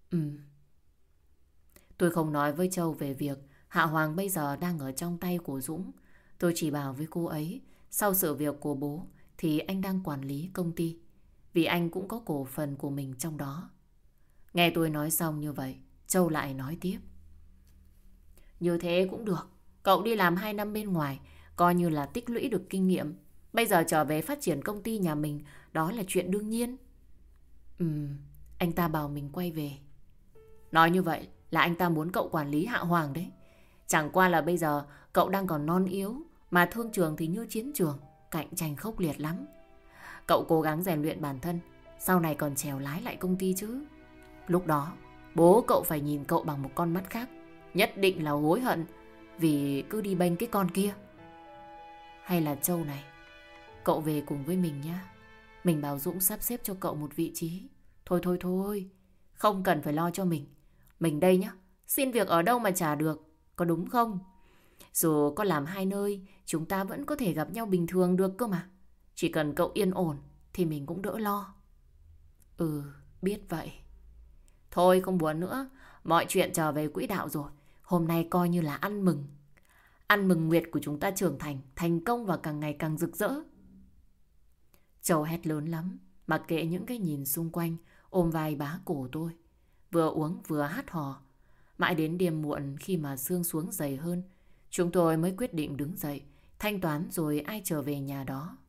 Tôi không nói với Châu về việc Hạ Hoàng bây giờ đang ở trong tay của Dũng. Tôi chỉ bảo với cô ấy sau sự việc của bố thì anh đang quản lý công ty, vì anh cũng có cổ phần của mình trong đó. Nghe tôi nói xong như vậy, Châu lại nói tiếp: Như thế cũng được. Cậu đi làm 2 năm bên ngoài, coi như là tích lũy được kinh nghiệm. Bây giờ trở về phát triển công ty nhà mình, đó là chuyện đương nhiên. Anh ta bảo mình quay về. Nói như vậy là anh ta muốn cậu quản lý Hạ Hoàng đấy. Chẳng qua là bây giờ cậu đang còn non yếu, mà thương trường thì như chiến trường, cạnh tranh khốc liệt lắm. Cậu cố gắng rèn luyện bản thân, sau này còn trèo lái lại công ty chứ. Lúc đó bố cậu phải nhìn cậu bằng một con mắt khác. Nhất định là hối hận vì cứ đi bênh cái con kia. Hay là Châu này, cậu về cùng với mình nhá. Mình bảo Dũng sắp xếp cho cậu một vị trí. Thôi, không cần phải lo cho mình. Mình đây nhá, xin việc ở đâu mà trả được, có đúng không? Dù có làm 2 nơi, chúng ta vẫn có thể gặp nhau bình thường được cơ mà. Chỉ cần cậu yên ổn thì mình cũng đỡ lo. Biết vậy. Thôi không buồn nữa, mọi chuyện trở về quỹ đạo rồi. Hôm nay coi như là ăn mừng. Ăn mừng nguyệt của chúng ta trưởng thành, thành công và càng ngày càng rực rỡ. Châu hét lớn lắm, mặc kệ những cái nhìn xung quanh, ôm vai bá cổ tôi. Vừa uống vừa hát hò. Mãi đến đêm muộn khi mà sương xuống dày hơn, chúng tôi mới quyết định đứng dậy, thanh toán rồi ai trở về nhà đó.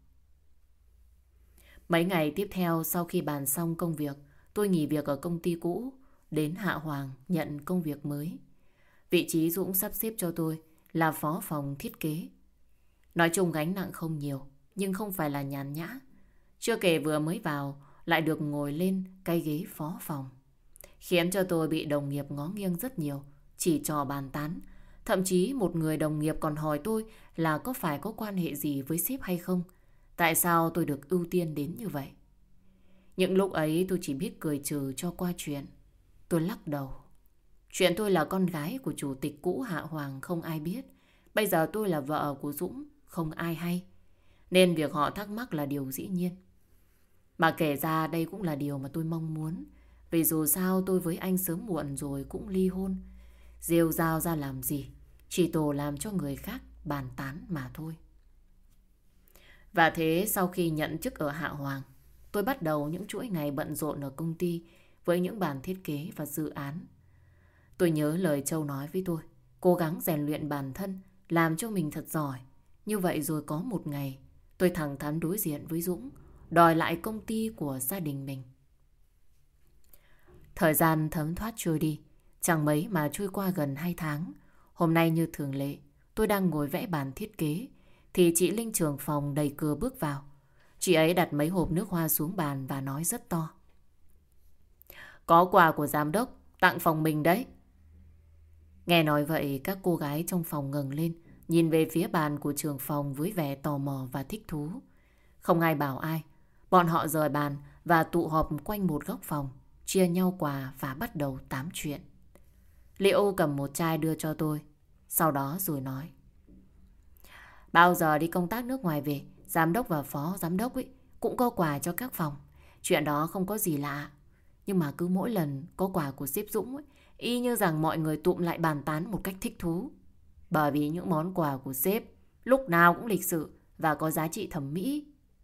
Mấy ngày tiếp theo sau khi bàn xong công việc, tôi nghỉ việc ở công ty cũ, đến Hạ Hoàng nhận công việc mới. Vị trí Dũng sắp xếp cho tôi là phó phòng thiết kế. Nói chung gánh nặng không nhiều, nhưng không phải là nhàn nhã. Chưa kể vừa mới vào, lại được ngồi lên cái ghế phó phòng, khiến cho tôi bị đồng nghiệp ngó nghiêng rất nhiều, chỉ trò bàn tán. Thậm chí một người đồng nghiệp còn hỏi tôi là có phải có quan hệ gì với sếp hay không. Tại sao tôi được ưu tiên đến như vậy? Những lúc ấy tôi chỉ biết cười trừ cho qua chuyện. Tôi lắc đầu. Chuyện tôi là con gái của chủ tịch cũ Hạ Hoàng không ai biết. Bây giờ tôi là vợ của Dũng, không ai hay. Nên việc họ thắc mắc là điều dĩ nhiên. Mà kể ra đây cũng là điều mà tôi mong muốn. Vì dù sao tôi với anh sớm muộn rồi cũng ly hôn. Rêu rao ra làm gì? Chỉ tổ làm cho người khác bàn tán mà thôi. Và thế sau khi nhận chức ở Hạ Hoàng, tôi bắt đầu những chuỗi ngày bận rộn ở công ty với những bản thiết kế và dự án. Tôi nhớ lời Châu nói với tôi, cố gắng rèn luyện bản thân, làm cho mình thật giỏi. Như vậy rồi có một ngày, tôi thẳng thắn đối diện với Dũng, đòi lại công ty của gia đình mình. Thời gian thấm thoát trôi đi, chẳng mấy mà trôi qua gần 2 tháng. Hôm nay như thường lệ, tôi đang ngồi vẽ bản thiết kế, thì chị Linh trưởng phòng đẩy cửa bước vào. Chị ấy đặt mấy hộp nước hoa xuống bàn và nói rất to. Có quà của giám đốc, tặng phòng mình đấy. Nghe nói vậy, các cô gái trong phòng ngẩng lên, nhìn về phía bàn của trưởng phòng với vẻ tò mò và thích thú. Không ai bảo ai, bọn họ rời bàn và tụ họp quanh một góc phòng, chia nhau quà và bắt đầu tám chuyện. Liễu cầm một chai đưa cho tôi, sau đó rồi nói. Bao giờ đi công tác nước ngoài về, giám đốc và phó giám đốc ấy cũng có quà cho các phòng. Chuyện đó không có gì lạ. Nhưng mà cứ mỗi lần có quà của sếp Dũng ấy, y như rằng mọi người tụm lại bàn tán một cách thích thú. Bởi vì những món quà của sếp lúc nào cũng lịch sự và có giá trị thẩm mỹ.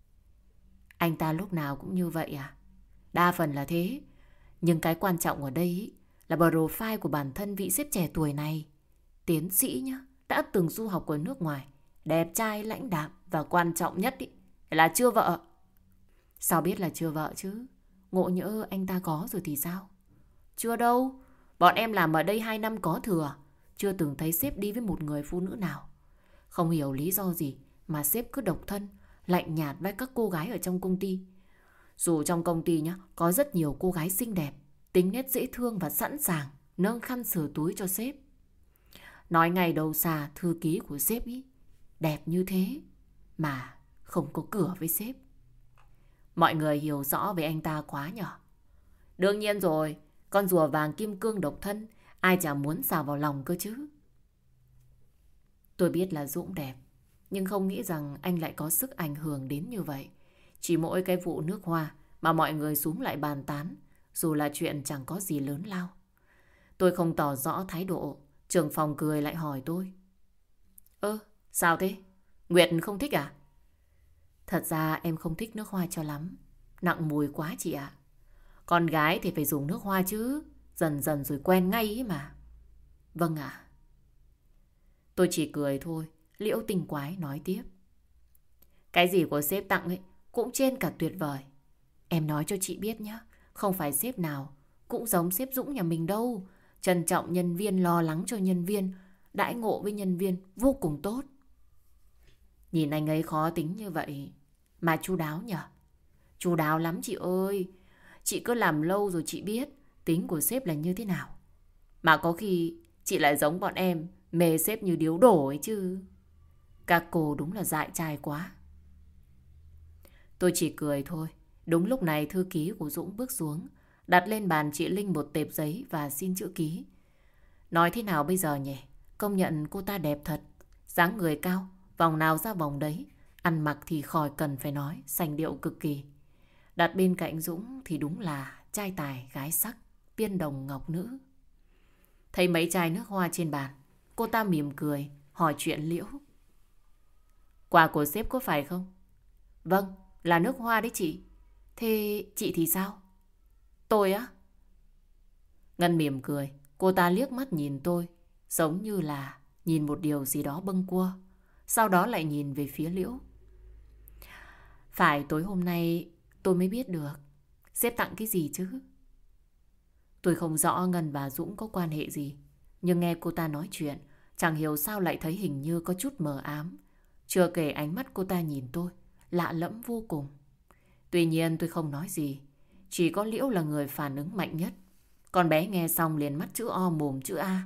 Anh ta lúc nào cũng như vậy à? Đa phần là thế. Nhưng cái quan trọng ở đây ý, là profile của bản thân vị sếp trẻ tuổi này. Tiến sĩ nhá, đã từng du học ở nước ngoài, đẹp trai, lãnh đạm và quan trọng nhất ý, là chưa vợ. Sao biết là chưa vợ chứ? Ngộ nhỡ anh ta có rồi thì sao? Chưa đâu. Bọn em làm ở đây 2 năm có thừa. Chưa từng thấy sếp đi với một người phụ nữ nào. Không hiểu lý do gì mà sếp cứ độc thân, lạnh nhạt với các cô gái ở trong công ty. Dù trong công ty nhá, có rất nhiều cô gái xinh đẹp, tính nết dễ thương và sẵn sàng nâng khăn sửa túi cho sếp. Nói ngày đầu xa thư ký của sếp ý, đẹp như thế mà không có cửa với sếp. Mọi người hiểu rõ về anh ta quá nhở. Đương nhiên rồi, con rùa vàng kim cương độc thân, ai chả muốn xào vào lòng cơ chứ. Tôi biết là Dũng đẹp, nhưng không nghĩ rằng anh lại có sức ảnh hưởng đến như vậy. Chỉ mỗi cái vụ nước hoa mà mọi người xúm lại bàn tán, dù là chuyện chẳng có gì lớn lao. Tôi không tỏ rõ thái độ, trưởng phòng cười lại hỏi tôi. Sao thế? Nguyệt không thích à? Thật ra em không thích nước hoa cho lắm, nặng mùi quá chị ạ. Con gái thì phải dùng nước hoa chứ, dần dần rồi quen ngay ý mà. Vâng ạ. Tôi chỉ cười thôi. Liễu tinh quái nói tiếp. Cái gì của sếp tặng ấy cũng trên cả tuyệt vời. Em nói cho chị biết nhé, không phải sếp nào cũng giống sếp Dũng nhà mình đâu. Trân trọng nhân viên, lo lắng cho nhân viên, đãi ngộ với nhân viên vô cùng tốt. Nhìn anh ấy khó tính như vậy mà chu đáo nhở? Chu đáo lắm chị ơi. Chị cứ làm lâu rồi chị biết tính của sếp là như thế nào. Mà có khi chị lại giống bọn em, mê sếp như điếu đổ ấy chứ. Các cô đúng là dại trai quá. Tôi chỉ cười thôi. Đúng lúc này thư ký của Dũng bước xuống, đặt lên bàn chị Linh một tệp giấy và xin chữ ký. Nói thế nào bây giờ nhỉ? Công nhận cô ta đẹp thật, dáng người cao, vòng nào ra vòng đấy. Ăn mặc thì khỏi cần phải nói, sành điệu cực kỳ. Đặt bên cạnh Dũng thì đúng là trai tài gái sắc, tiên đồng ngọc nữ. Thấy mấy chai nước hoa trên bàn, cô ta mỉm cười, hỏi chuyện Liễu. Quà của sếp có phải không? Vâng, là nước hoa đấy chị. Thế chị thì sao? Tôi á? Ngân mỉm cười, cô ta liếc mắt nhìn tôi, giống như là nhìn một điều gì đó bâng quơ. Sau đó lại nhìn về phía Liễu. Phải tối hôm nay tôi mới biết được sếp tặng cái gì chứ. Tôi không rõ Ngân và Dũng có quan hệ gì, nhưng nghe cô ta nói chuyện, chẳng hiểu sao lại thấy hình như có chút mờ ám. Chưa kể ánh mắt cô ta nhìn tôi lạ lẫm vô cùng. Tuy nhiên tôi không nói gì, chỉ có Liễu là người phản ứng mạnh nhất. Con bé nghe xong liền mắt chữ O mồm chữ A.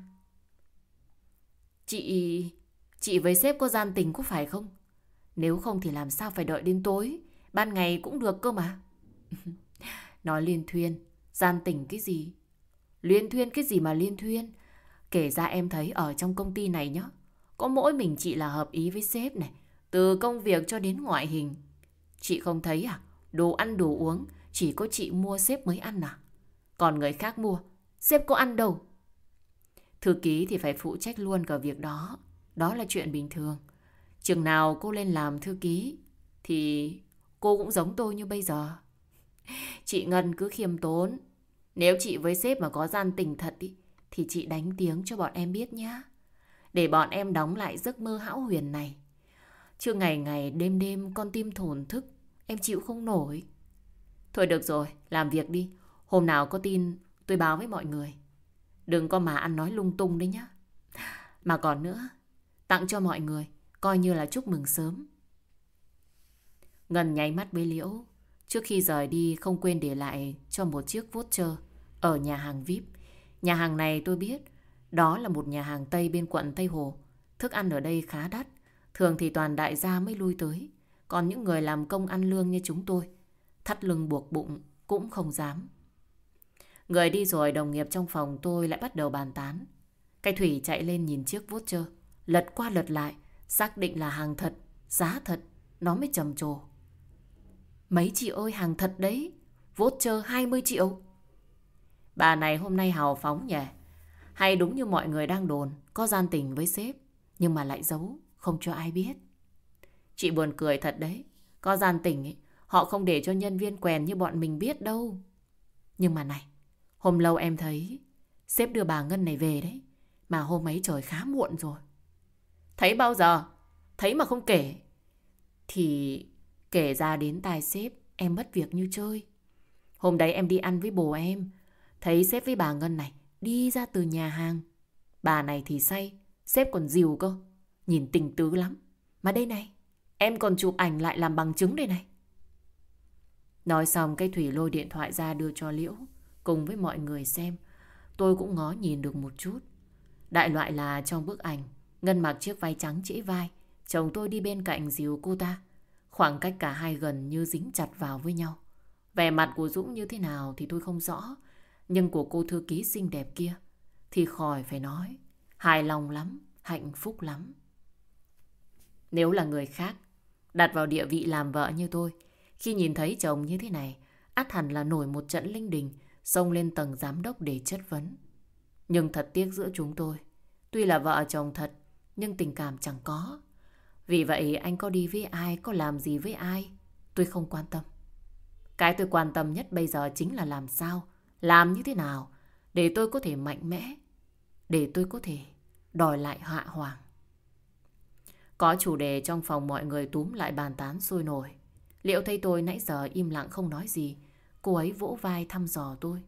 Chị với sếp có gian tình có phải không? Nếu không thì làm sao phải đợi đến tối, ban ngày cũng được cơ mà. Nói liên thuyên, gian tình cái gì? Liên thuyên cái gì mà liên thuyên? Kể ra em thấy ở trong công ty này nhá, Có mỗi mình chị là hợp ý với sếp này. Từ công việc cho đến ngoại hình. Chị không thấy à? Đồ ăn đồ uống chỉ có chị mua sếp mới ăn à? Còn người khác mua, sếp có ăn đâu. Thư ký thì phải phụ trách luôn cả việc đó. Đó là chuyện bình thường. Chừng nào cô lên làm thư ký thì cô cũng giống tôi như bây giờ. Chị Ngân cứ khiêm tốn. Nếu chị với sếp mà có gian tình thật ý, thì chị đánh tiếng cho bọn em biết nhá. Để bọn em đóng lại giấc mơ hão huyền này. Chứ ngày ngày đêm đêm con tim thổn thức, em chịu không nổi. Thôi được rồi, làm việc đi. Hôm nào có tin tôi báo với mọi người. Đừng có mà ăn nói lung tung đấy nhá. Mà còn nữa, tặng cho mọi người, coi như là chúc mừng sớm. Ngân nháy mắt với Liễu. Trước khi rời đi không quên để lại cho một chiếc voucher ở nhà hàng VIP. Nhà hàng này tôi biết, đó là một nhà hàng Tây bên quận Tây Hồ. Thức ăn ở đây khá đắt. Thường thì toàn đại gia mới lui tới. Còn những người làm công ăn lương như chúng tôi, thắt lưng buộc bụng cũng không dám. Người đi rồi, đồng nghiệp trong phòng tôi lại bắt đầu bàn tán. Cái Thủy chạy lên nhìn chiếc voucher, lật qua lật lại, xác định là hàng thật, giá thật, nó mới trầm trồ. Mấy chị ơi, hàng thật đấy, voucher 20 triệu. Bà này hôm nay hào phóng nhỉ. Hay đúng như mọi người đang đồn, có gian tình với sếp, nhưng mà lại giấu, không cho ai biết. Chị buồn cười thật đấy. Có gian tình ấy, họ không để cho nhân viên quèn như bọn mình biết đâu. Nhưng mà này, hôm lâu em thấy sếp đưa bà Ngân này về đấy. Mà hôm ấy trời khá muộn rồi. Thấy bao giờ? Thấy mà không kể. Thì kể ra đến tai sếp, em mất việc như chơi. Hôm đấy em đi ăn với bồ em, thấy sếp với bà Ngân này đi ra từ nhà hàng. Bà này thì say, sếp còn dìu cơ. Nhìn tình tứ lắm. Mà đây này, em còn chụp ảnh lại làm bằng chứng đây này. Nói xong cái Thủy lôi điện thoại ra đưa cho Liễu cùng với mọi người xem. Tôi cũng ngó nhìn được một chút. Đại loại là trong bức ảnh Ngân mặc chiếc váy trắng trễ vai, chồng tôi đi bên cạnh dìu cô ta. Khoảng cách cả hai gần như dính chặt vào với nhau. Vẻ mặt của Dũng như thế nào thì tôi không rõ, nhưng của cô thư ký xinh đẹp kia thì khỏi phải nói. Hài lòng lắm, hạnh phúc lắm. Nếu là người khác, đặt vào địa vị làm vợ như tôi, khi nhìn thấy chồng như thế này, ắt hẳn là nổi một trận linh đình, xông lên tầng giám đốc để chất vấn. Nhưng thật tiếc giữa chúng tôi, tuy là vợ chồng thật, nhưng tình cảm chẳng có. Vì vậy anh có đi với ai, có làm gì với ai, tôi không quan tâm. Cái tôi quan tâm nhất bây giờ chính là làm sao, làm như thế nào để tôi có thể mạnh mẽ, để tôi có thể đòi lại hạ hoàng. Có chủ đề trong phòng, mọi người túm lại bàn tán sôi nổi. Liễu thấy tôi nãy giờ im lặng không nói gì, cô ấy vỗ vai thăm dò tôi.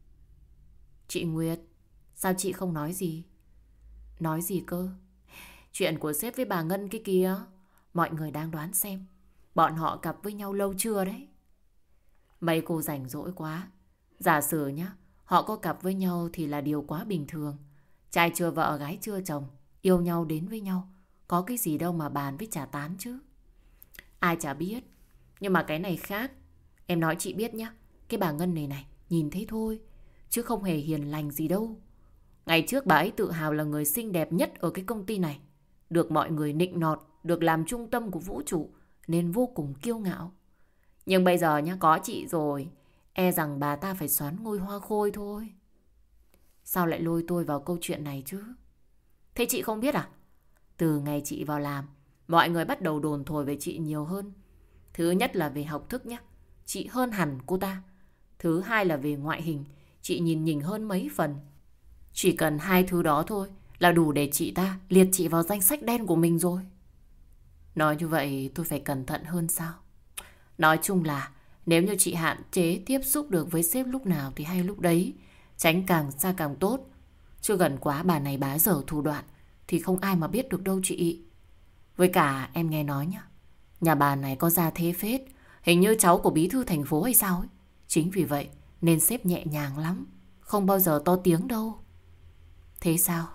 Chị Nguyệt, sao chị không nói gì? Nói gì cơ? Chuyện của sếp với bà Ngân cái kia, mọi người đang đoán xem bọn họ cặp với nhau lâu chưa đấy. Mấy cô rảnh rỗi quá. Giả sử nhá, họ có cặp với nhau thì là điều quá bình thường. Trai chưa vợ, gái chưa chồng, yêu nhau đến với nhau, có cái gì đâu mà bàn với chả tán chứ. Ai chả biết. Nhưng mà cái này khác. Em nói chị biết nhá, cái bà Ngân này này, nhìn thấy thôi, chứ không hề hiền lành gì đâu. Ngày trước bà ấy tự hào là người xinh đẹp nhất ở cái công ty này, được mọi người nịnh nọt, được làm trung tâm của vũ trụ, nên vô cùng kiêu ngạo. Nhưng bây giờ nhá, có chị rồi, e rằng bà ta phải xoán ngôi hoa khôi thôi. Sao lại lôi tôi vào câu chuyện này chứ? Thế chị không biết à? Từ ngày chị vào làm, mọi người bắt đầu đồn thổi về chị nhiều hơn. Thứ nhất là về học thức nhá, chị hơn hẳn cô ta. Thứ hai là về ngoại hình, chị nhìn nhỉnh hơn mấy phần. Chỉ cần hai thứ đó thôi là đủ để chị ta liệt chị vào danh sách đen của mình rồi. Nói như vậy tôi phải cẩn thận hơn sao? Nói chung là nếu như chị hạn chế tiếp xúc được với sếp lúc nào thì hay lúc đấy, tránh càng xa càng tốt. Chứ gần quá bà này bá dở thủ đoạn thì không ai mà biết được đâu chị. Với cả em nghe nói nhá, nhà bà này có gia thế phết, hình như cháu của bí thư thành phố hay sao ấy. Chính vì vậy nên sếp nhẹ nhàng lắm, không bao giờ to tiếng đâu. Thế sao?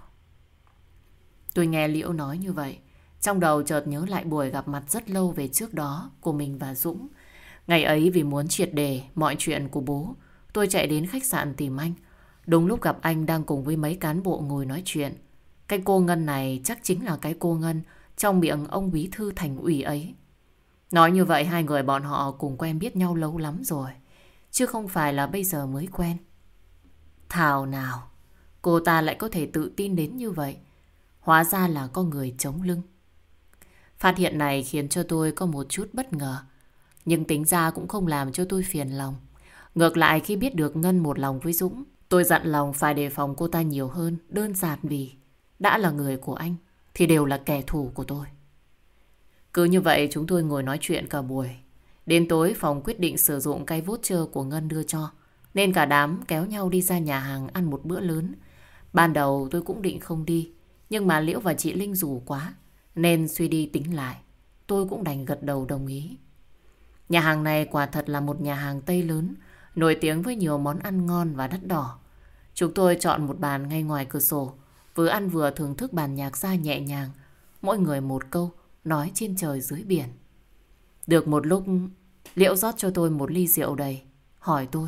Tôi nghe Liễu nói như vậy, trong đầu chợt nhớ lại buổi gặp mặt rất lâu về trước đó của mình và Dũng. Ngày ấy vì muốn triệt đề mọi chuyện của bố, tôi chạy đến khách sạn tìm anh. Đúng lúc gặp anh đang cùng với mấy cán bộ ngồi nói chuyện. Cái cô Ngân này chắc chính là cái cô Ngân trong miệng ông bí thư thành ủy ấy. Nói như vậy hai người bọn họ cùng quen biết nhau lâu lắm rồi, chứ không phải là bây giờ mới quen. Thảo nào, cô ta lại có thể tự tin đến như vậy. Hóa ra là có người chống lưng. Phát hiện này khiến cho tôi có một chút bất ngờ. Nhưng tính ra cũng không làm cho tôi phiền lòng. Ngược lại khi biết được Ngân một lòng với Dũng, tôi dặn lòng phải đề phòng cô ta nhiều hơn. Đơn giản vì đã là người của anh thì đều là kẻ thù của tôi. Cứ như vậy chúng tôi ngồi nói chuyện cả buổi. Đến tối phòng quyết định sử dụng cái voucher của Ngân đưa cho, nên cả đám kéo nhau đi ra nhà hàng ăn một bữa lớn. Ban đầu tôi cũng định không đi, nhưng mà Liễu và chị Linh rủ quá, nên suy đi tính lại, tôi cũng đành gật đầu đồng ý. Nhà hàng này quả thật là một nhà hàng Tây lớn, nổi tiếng với nhiều món ăn ngon và đắt đỏ. Chúng tôi chọn một bàn ngay ngoài cửa sổ, vừa ăn vừa thưởng thức bản nhạc ra nhẹ nhàng, mỗi người một câu, nói trên trời dưới biển. Được một lúc, Liễu rót cho tôi một ly rượu đầy, hỏi tôi.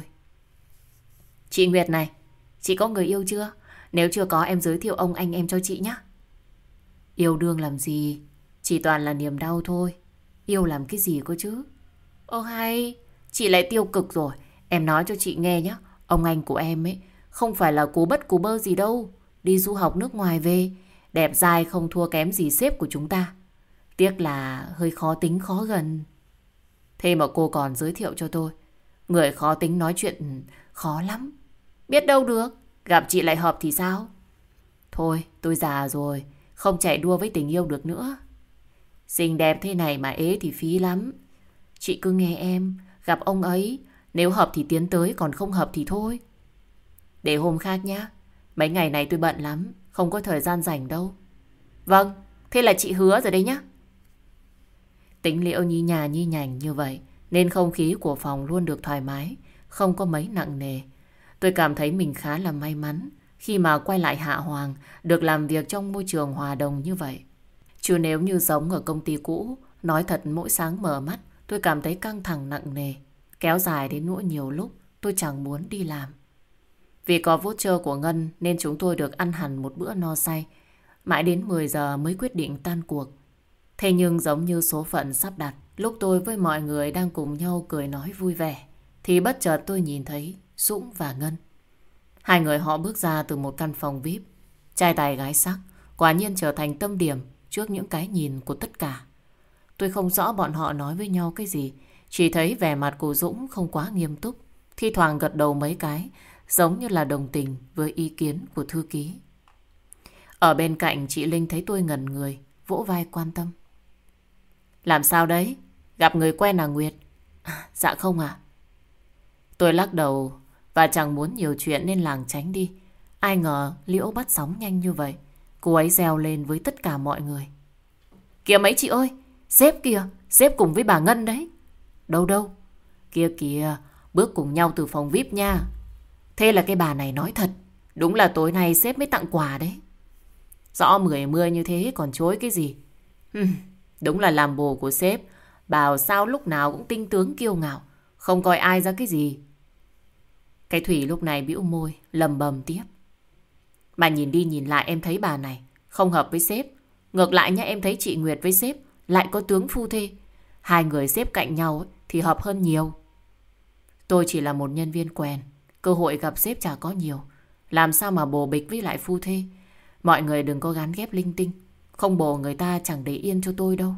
Chị Nguyệt này, chị có người yêu chưa? Nếu chưa có em giới thiệu ông anh em cho chị nhé. Yêu đương làm gì? Chỉ toàn là niềm đau thôi. Yêu làm cái gì cơ chứ? Ồ hay, chị lại tiêu cực rồi. Em nói cho chị nghe nhé. Ông anh của em ấy không phải là cú bất cú bơ gì đâu. Đi du học nước ngoài về, đẹp dai không thua kém gì sếp của chúng ta. Tiếc là hơi khó tính khó gần. Thế mà cô còn giới thiệu cho tôi. Người khó tính nói chuyện khó lắm. Biết đâu được, gặp chị lại hợp thì sao? Thôi, tôi già rồi, không chạy đua với tình yêu được nữa. Xinh đẹp thế này mà ế thì phí lắm. Chị cứ nghe em, gặp ông ấy, nếu hợp thì tiến tới, còn không hợp thì thôi. Để hôm khác nhá. Mấy ngày này tôi bận lắm, không có thời gian rảnh đâu. Vâng, thế là chị hứa rồi đấy nhá. Tính Liễu nhí nhà nhí nhảnh như vậy, nên không khí của phòng luôn được thoải mái, không có mấy nặng nề. Tôi cảm thấy mình khá là may mắn khi mà quay lại Hạ Hoàng, được làm việc trong môi trường hòa đồng như vậy. Chứ nếu như giống ở công ty cũ, nói thật mỗi sáng mở mắt, tôi cảm thấy căng thẳng nặng nề, kéo dài đến nỗi nhiều lúc tôi chẳng muốn đi làm. Vì có voucher của Ngân nên chúng tôi được ăn hẳn một bữa no say. Mãi đến 10 giờ mới quyết định tan cuộc. Thế nhưng giống như số phận sắp đặt, lúc tôi với mọi người đang cùng nhau cười nói vui vẻ, thì bất chợt tôi nhìn thấy Dũng và Ngân. Hai người họ bước ra từ một căn phòng VIP. Trai tài gái sắc, quả nhiên trở thành tâm điểm trước những cái nhìn của tất cả. Tôi không rõ bọn họ nói với nhau cái gì, chỉ thấy vẻ mặt của Dũng không quá nghiêm túc, thi thoảng gật đầu mấy cái, giống như là đồng tình với ý kiến của thư ký. Ở bên cạnh chị Linh thấy tôi ngẩn người, vỗ vai quan tâm. Làm sao đấy? Gặp người quen à Nguyệt? Dạ không à. Tôi lắc đầu và chẳng muốn nhiều chuyện nên lảng tránh đi. Ai ngờ Liễu bắt sóng nhanh như vậy. Cô ấy reo lên với tất cả mọi người. Kìa mấy chị ơi, sếp kìa, sếp cùng với bà Ngân đấy. Đâu đâu? Kia kìa, bước cùng nhau từ phòng VIP nha. Thế là cái bà này nói thật, đúng là tối nay sếp mới tặng quà đấy. Rõ mười mươi như thế còn chối cái gì? Đúng là làm bồ của sếp, bảo sao lúc nào cũng tinh tướng kiêu ngạo, không coi ai ra cái gì. Cái Thủy lúc này bĩu môi, lầm bầm tiếp. Mà nhìn đi nhìn lại em thấy bà này không hợp với sếp. Ngược lại nha, em thấy chị Nguyệt với sếp lại có tướng phu thê. Hai người xếp cạnh nhau ấy, thì hợp hơn nhiều. Tôi chỉ là một nhân viên quèn, cơ hội gặp sếp chả có nhiều. Làm sao mà bồ bịch với lại phu thê. Mọi người đừng có gán ghép linh tinh, không bồ người ta chẳng để yên cho tôi đâu.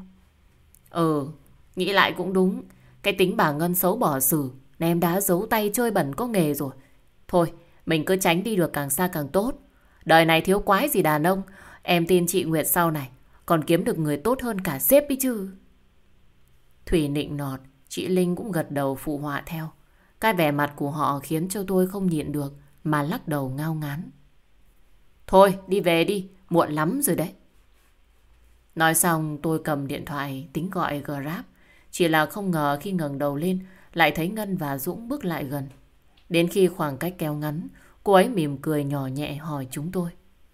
Nghĩ lại cũng đúng. Cái tính bà Ngân xấu bỏ xử, nên em đã giấu tay chơi bẩn có nghề rồi. Thôi, mình cứ tránh đi được càng xa càng tốt. Đời này thiếu quái gì đàn ông. Em tin chị Nguyệt sau này còn kiếm được người tốt hơn cả sếp ấy chứ. Thủy nịnh nọt, chị Linh cũng gật đầu phụ họa theo. Cái vẻ mặt của họ khiến cho tôi không nhịn được mà lắc đầu ngao ngán. Thôi, đi về đi, muộn lắm rồi đấy. Nói xong tôi cầm điện thoại tính gọi Grab. Chỉ là không ngờ khi ngẩng đầu lên lại thấy Ngân và Dũng bước lại gần. Đến khi khoảng cách kéo ngắn, cô ấy mỉm cười nhỏ nhẹ hỏi chúng tôi.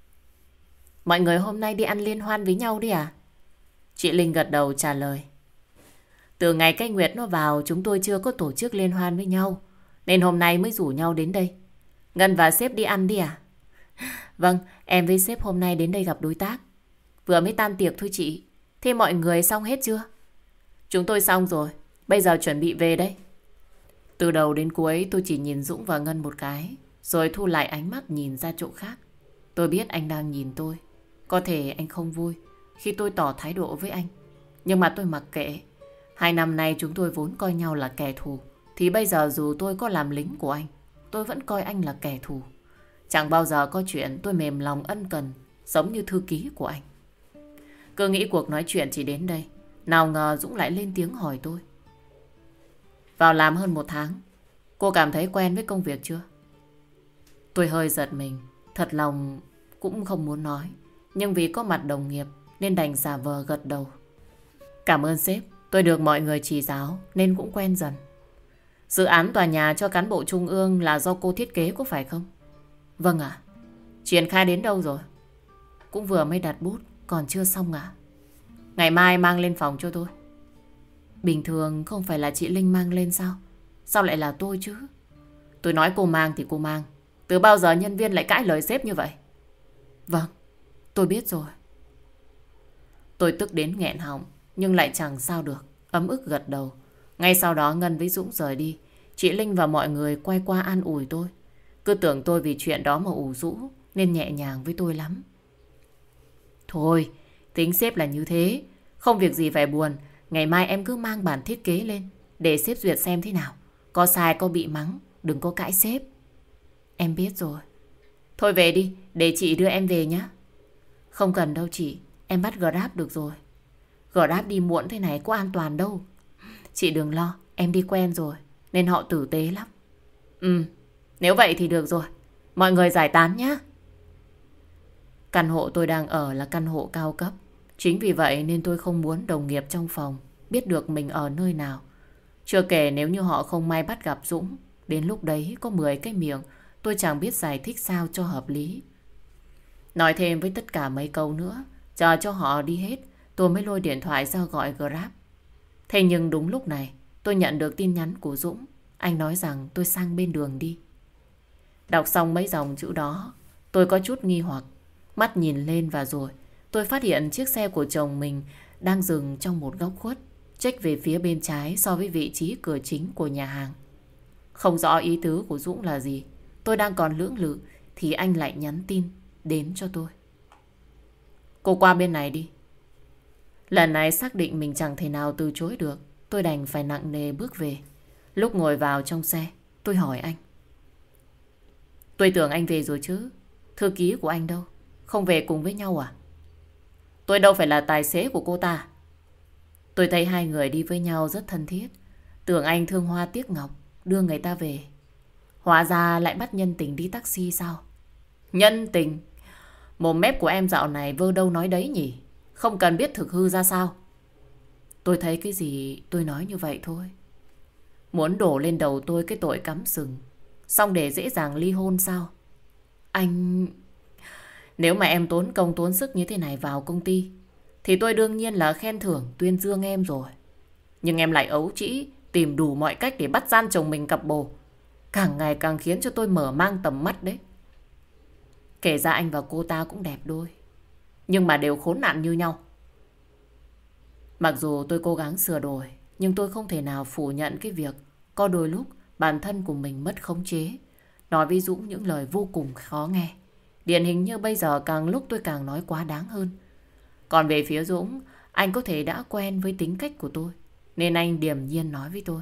Mọi người hôm nay đi ăn liên hoan với nhau đi à? Chị Linh gật đầu trả lời. Từ ngày cái Nguyệt nó vào, chúng tôi chưa có tổ chức liên hoan với nhau, nên hôm nay mới rủ nhau đến đây. Ngân và sếp đi ăn đi à? Vâng, em với sếp hôm nay đến đây gặp đối tác. Vừa mới tan tiệc thôi chị. Thế mọi người xong hết chưa? Chúng tôi xong rồi. Bây giờ chuẩn bị về đây. Từ đầu đến cuối tôi chỉ nhìn Dũng và Ngân một cái, rồi thu lại ánh mắt nhìn ra chỗ khác. Tôi biết anh đang nhìn tôi. Có thể anh không vui khi tôi tỏ thái độ với anh. Nhưng mà tôi mặc kệ. 2 năm nay chúng tôi vốn coi nhau là kẻ thù. Thì bây giờ dù tôi có làm lính của anh, tôi vẫn coi anh là kẻ thù. Chẳng bao giờ có chuyện tôi mềm lòng ân cần giống như thư ký của anh. Cứ nghĩ cuộc nói chuyện chỉ đến đây, nào ngờ Dũng lại lên tiếng hỏi tôi. Vào làm hơn 1 tháng, cô cảm thấy quen với công việc chưa? Tôi hơi giật mình. Thật lòng cũng không muốn nói, nhưng vì có mặt đồng nghiệp nên đành giả vờ gật đầu. Cảm ơn sếp, tôi được mọi người chỉ giáo nên cũng quen dần. Dự án tòa nhà cho cán bộ trung ương là do cô thiết kế có phải không? Vâng ạ. Triển khai đến đâu rồi? Cũng vừa mới đặt bút, còn chưa xong ạ. Ngày mai mang lên phòng cho tôi. Bình thường không phải là chị Linh mang lên sao? Sao lại là tôi chứ? Tôi nói cô mang thì cô mang. Từ bao giờ nhân viên lại cãi lời sếp như vậy? Vâng, tôi biết rồi. Tôi tức đến nghẹn họng, nhưng lại chẳng sao được, ấm ức gật đầu. Ngay sau đó Ngân với Dũng rời đi. Chị Linh và mọi người quay qua an ủi tôi. Cứ tưởng tôi vì chuyện đó mà ủ rũ nên nhẹ nhàng với tôi lắm. Thôi, tính sếp là như thế. Không việc gì phải buồn. Ngày mai em cứ mang bản thiết kế lên để sếp duyệt xem thế nào. Có sai có bị mắng, đừng có cãi sếp. Em biết rồi. Thôi về đi, để chị đưa em về nhé. Không cần đâu chị, em bắt Grab được rồi. Grab đi muộn thế này có an toàn đâu. Chị đừng lo, em đi quen rồi nên họ tử tế lắm. Nếu vậy thì được rồi. Mọi người giải tán nhé. Căn hộ tôi đang ở là căn hộ cao cấp. Chính vì vậy nên tôi không muốn đồng nghiệp trong phòng biết được mình ở nơi nào. Chưa kể nếu như họ không may bắt gặp Dũng, đến lúc đấy có 10 cái miệng tôi chẳng biết giải thích sao cho hợp lý. Nói thêm với tất cả mấy câu nữa, chờ cho họ đi hết, tôi mới lôi điện thoại ra gọi Grab. Thế nhưng đúng lúc này, tôi nhận được tin nhắn của Dũng. Anh nói rằng tôi sang bên đường đi. Đọc xong mấy dòng chữ đó, tôi có chút nghi hoặc. Mắt nhìn lên và rồi tôi phát hiện chiếc xe của chồng mình đang dừng trong một góc khuất, chếch về phía bên trái so với vị trí cửa chính của nhà hàng. Không rõ ý tứ của Dũng là gì, tôi đang còn lưỡng lự thì anh lại nhắn tin đến cho tôi. Cô qua bên này đi. Lần này xác định mình chẳng thể nào từ chối được, tôi đành phải nặng nề bước về. Lúc ngồi vào trong xe, tôi hỏi anh. Tôi tưởng anh về rồi chứ. Thư ký của anh đâu? Không về cùng với nhau à? Tôi đâu phải là tài xế của cô ta. Tôi thấy hai người đi với nhau rất thân thiết. Tưởng anh thương hoa tiếc ngọc đưa người ta về. Hóa ra lại bắt nhân tình đi taxi sao? Nhân tình? Mồm mép của em dạo này vơ đâu nói đấy nhỉ? Không cần biết thực hư ra sao. Tôi thấy cái gì tôi nói như vậy thôi. Muốn đổ lên đầu tôi cái tội cắm sừng, xong để dễ dàng ly hôn sao? Anh... Nếu mà em tốn công tốn sức như thế này vào công ty thì tôi đương nhiên là khen thưởng tuyên dương em rồi. Nhưng em lại ấu trĩ tìm đủ mọi cách để bắt gian chồng mình cặp bồ. Càng ngày càng khiến cho tôi mở mang tầm mắt đấy. Kể ra anh và cô ta cũng đẹp đôi, nhưng mà đều khốn nạn như nhau. Mặc dù tôi cố gắng sửa đổi, nhưng tôi không thể nào phủ nhận cái việc có đôi lúc bản thân của mình mất khống chế, nói với Dũng những lời vô cùng khó nghe. Điển hình như bây giờ càng lúc tôi càng nói quá đáng hơn. Còn về phía Dũng, anh có thể đã quen với tính cách của tôi, nên anh điềm nhiên nói với tôi.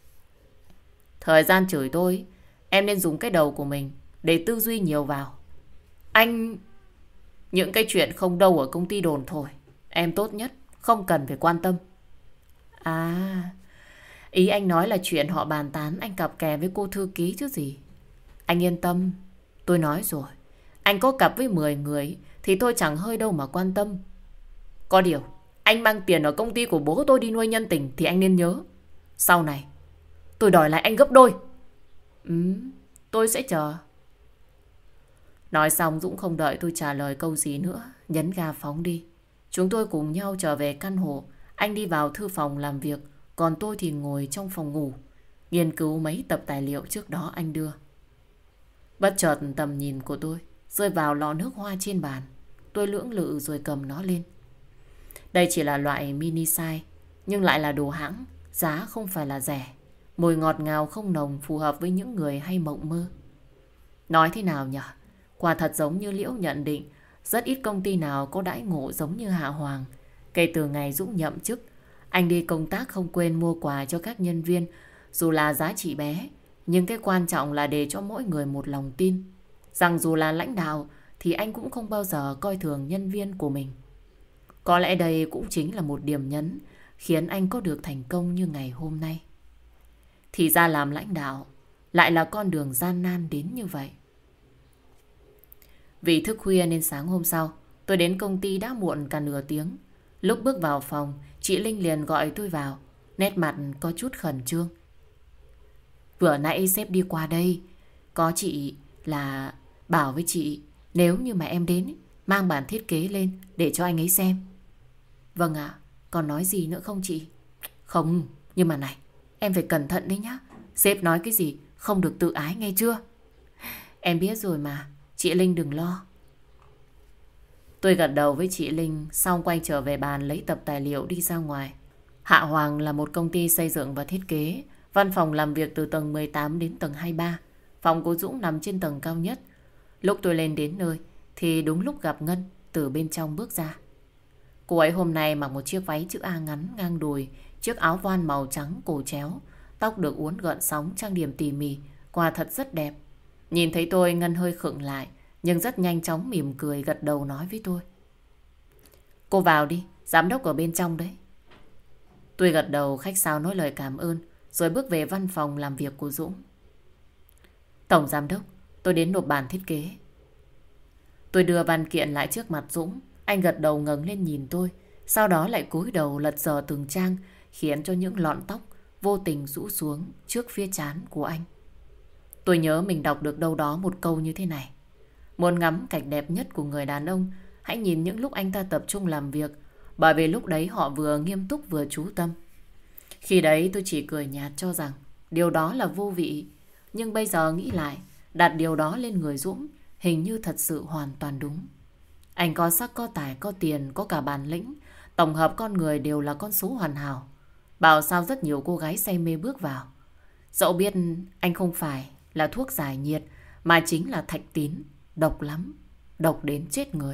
Thời gian chửi tôi, em nên dùng cái đầu của mình để tư duy nhiều vào. Anh... Những cái chuyện không đâu ở công ty đồn thôi, em tốt nhất không cần phải quan tâm. À, ý anh nói là chuyện họ bàn tán anh cặp kè với cô thư ký chứ gì. Anh yên tâm, tôi nói rồi. Anh có cặp với 10 người thì tôi chẳng hơi đâu mà quan tâm. Có điều, anh mang tiền ở công ty của bố tôi đi nuôi nhân tình thì anh nên nhớ. Sau này, tôi đòi lại anh gấp đôi. Tôi sẽ chờ. Nói xong Dũng không đợi tôi trả lời câu gì nữa, nhấn ga phóng đi. Chúng tôi cùng nhau trở về căn hộ. Anh đi vào thư phòng làm việc, còn tôi thì ngồi trong phòng ngủ, nghiên cứu mấy tập tài liệu trước đó anh đưa. Bất chợt tầm nhìn của tôi rơi vào lọ nước hoa trên bàn. Tôi lưỡng lự rồi cầm nó lên. Đây chỉ là loại mini size, nhưng lại là đồ hãng, giá không phải là rẻ. Mùi ngọt ngào không nồng, phù hợp với những người hay mộng mơ. Nói thế nào nhỉ? Quả thật giống như Liễu nhận định, rất ít công ty nào có đãi ngộ giống như Hạ Hoàng. Kể từ ngày Dũng nhậm chức, anh đi công tác không quên mua quà cho các nhân viên, dù là giá trị bé, nhưng cái quan trọng là để cho mỗi người một lòng tin rằng dù là lãnh đạo thì anh cũng không bao giờ coi thường nhân viên của mình. Có lẽ đây cũng chính là một điểm nhấn khiến anh có được thành công như ngày hôm nay. Thì ra làm lãnh đạo lại là con đường gian nan đến như vậy. Vì thức khuya nên sáng hôm sau tôi đến công ty đã muộn cả nửa tiếng. Lúc bước vào phòng, chị Linh liền gọi tôi vào, nét mặt có chút khẩn trương. Vừa nãy sếp đi qua đây, có chị là bảo với chị nếu như mà em đến mang bản thiết kế lên để cho anh ấy xem. Vâng ạ, còn nói gì nữa không chị? Không, nhưng mà này, em phải cẩn thận đấy nhá. Sếp nói cái gì không được tự ái nghe chưa? Em biết rồi mà, chị Linh đừng lo. Tôi gật đầu với chị Linh, xong quay trở về bàn lấy tập tài liệu đi ra ngoài. Hạ Hoàng là một công ty xây dựng và thiết kế. Văn phòng làm việc từ tầng 18 đến tầng 23. Phòng của Dũng nằm trên tầng cao nhất. Lúc tôi lên đến nơi thì đúng lúc gặp Ngân từ bên trong bước ra. Cô ấy hôm nay mặc một chiếc váy chữ A ngắn ngang đùi, chiếc áo voan màu trắng cổ chéo, tóc được uốn gợn sóng, trang điểm tỉ mỉ, quả thật rất đẹp. Nhìn thấy tôi, Ngân hơi khựng lại, nhưng rất nhanh chóng mỉm cười gật đầu nói với tôi. Cô vào đi, giám đốc ở bên trong đấy. Tôi gật đầu khách sáo nói lời cảm ơn, rồi bước về văn phòng làm việc của Dũng. Tổng giám đốc, tôi đến nộp bản thiết kế. Tôi đưa văn kiện lại trước mặt Dũng. Anh gật đầu ngẩng lên nhìn tôi, sau đó lại cúi đầu lật dở từng trang, khiến cho những lọn tóc vô tình rũ xuống trước phía trán của anh. Tôi nhớ mình đọc được đâu đó một câu như thế này. Muốn ngắm cảnh đẹp nhất của người đàn ông, hãy nhìn những lúc anh ta tập trung làm việc, bởi vì lúc đấy họ vừa nghiêm túc vừa chú tâm. Khi đấy tôi chỉ cười nhạt cho rằng điều đó là vô vị. Nhưng bây giờ nghĩ lại, đặt điều đó lên người Dũng hình như thật sự hoàn toàn đúng. Anh có sắc, có tài, có tiền, có cả bản lĩnh. Tổng hợp con người đều là con số hoàn hảo. Bảo sao rất nhiều cô gái say mê bước vào. Dẫu biết anh không phải là thuốc giải nhiệt, mà chính là thạch tín. Độc lắm, độc đến chết người.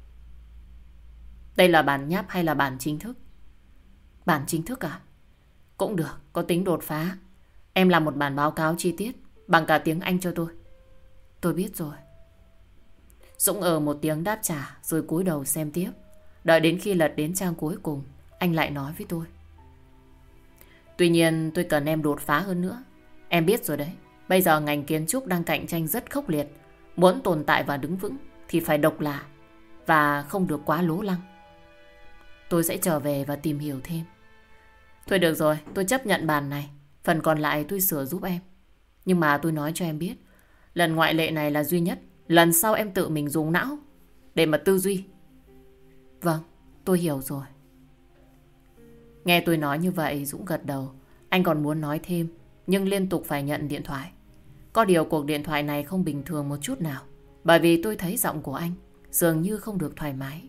Đây là bản nháp hay là bản chính thức? Bản chính thức à? Cũng được, có tính đột phá. Em làm một bản báo cáo chi tiết bằng cả tiếng Anh cho tôi. Tôi biết rồi. Dũng một tiếng đáp trả rồi cúi đầu xem tiếp. Đợi đến khi lật đến trang cuối cùng, anh lại nói với tôi. Tuy nhiên tôi cần em đột phá hơn nữa. Em biết rồi đấy, bây giờ ngành kiến trúc đang cạnh tranh rất khốc liệt. Muốn tồn tại và đứng vững thì phải độc lạ và không được quá lố lăng. Tôi sẽ trở về và tìm hiểu thêm. Thôi được rồi, tôi chấp nhận bản này. Phần còn lại tôi sửa giúp em. Nhưng mà tôi nói cho em biết, lần ngoại lệ này là duy nhất. Lần sau em tự mình dùng não để mà tư duy. Vâng, tôi hiểu rồi. Nghe tôi nói như vậy, Dũng gật đầu. Anh còn muốn nói thêm, nhưng liên tục phải nhận điện thoại. Có điều cuộc điện thoại này không bình thường một chút nào, bởi vì tôi thấy giọng của anh dường như không được thoải mái.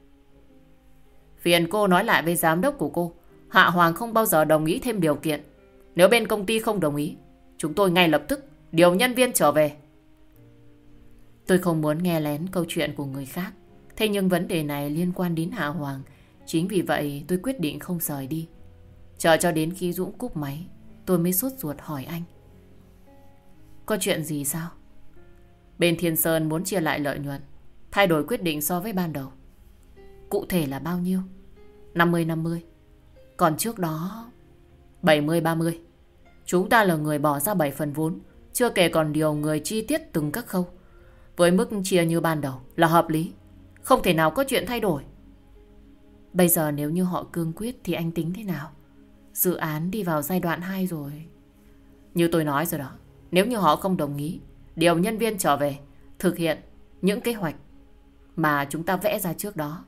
Phiền cô nói lại với giám đốc của cô, Hạ Hoàng không bao giờ đồng ý thêm điều kiện. Nếu bên công ty không đồng ý, chúng tôi ngay lập tức điều nhân viên trở về. Tôi không muốn nghe lén câu chuyện của người khác. Thế nhưng vấn đề này liên quan đến Hạ Hoàng. Chính vì vậy tôi quyết định không rời đi. Chờ cho đến khi Dũng cúp máy, tôi mới sốt ruột hỏi anh. Có chuyện gì sao? Bên Thiên Sơn muốn chia lại lợi nhuận, thay đổi quyết định so với ban đầu. Cụ thể là bao nhiêu? 50-50. Còn trước đó 70-30. Chúng ta là người bỏ ra 7 phần vốn, chưa kể còn điều người chi tiết từng các khâu. Với mức chia như ban đầu là hợp lý, không thể nào có chuyện thay đổi. Bây giờ nếu như họ cương quyết thì anh tính thế nào? Dự án đi vào giai đoạn 2 rồi. Như tôi nói rồi đó, nếu như họ không đồng ý, điều nhân viên trở về, thực hiện những kế hoạch mà chúng ta vẽ ra trước đó.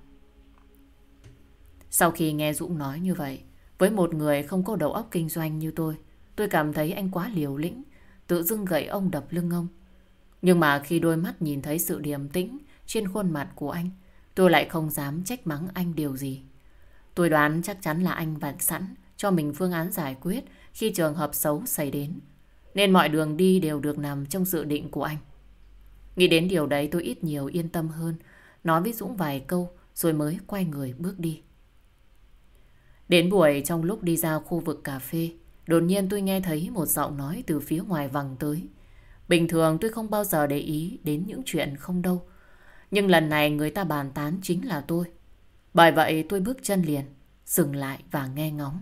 Sau khi nghe Dũng nói như vậy, với một người không có đầu óc kinh doanh như tôi cảm thấy anh quá liều lĩnh, tự dưng gậy ông đập lưng ông. Nhưng mà khi đôi mắt nhìn thấy sự điềm tĩnh trên khuôn mặt của anh, tôi lại không dám trách mắng anh điều gì. Tôi đoán chắc chắn là anh vạch sẵn cho mình phương án giải quyết khi trường hợp xấu xảy đến. Nên mọi đường đi đều được nằm trong dự định của anh. Nghĩ đến điều đấy tôi ít nhiều yên tâm hơn, nói với Dũng vài câu rồi mới quay người bước đi. Đến buổi trong lúc đi ra khu vực cà phê, đột nhiên tôi nghe thấy một giọng nói từ phía ngoài vẳng tới. Bình thường tôi không bao giờ để ý đến những chuyện không đâu. Nhưng lần này người ta bàn tán chính là tôi. Bởi vậy tôi bước chân liền, dừng lại và nghe ngóng.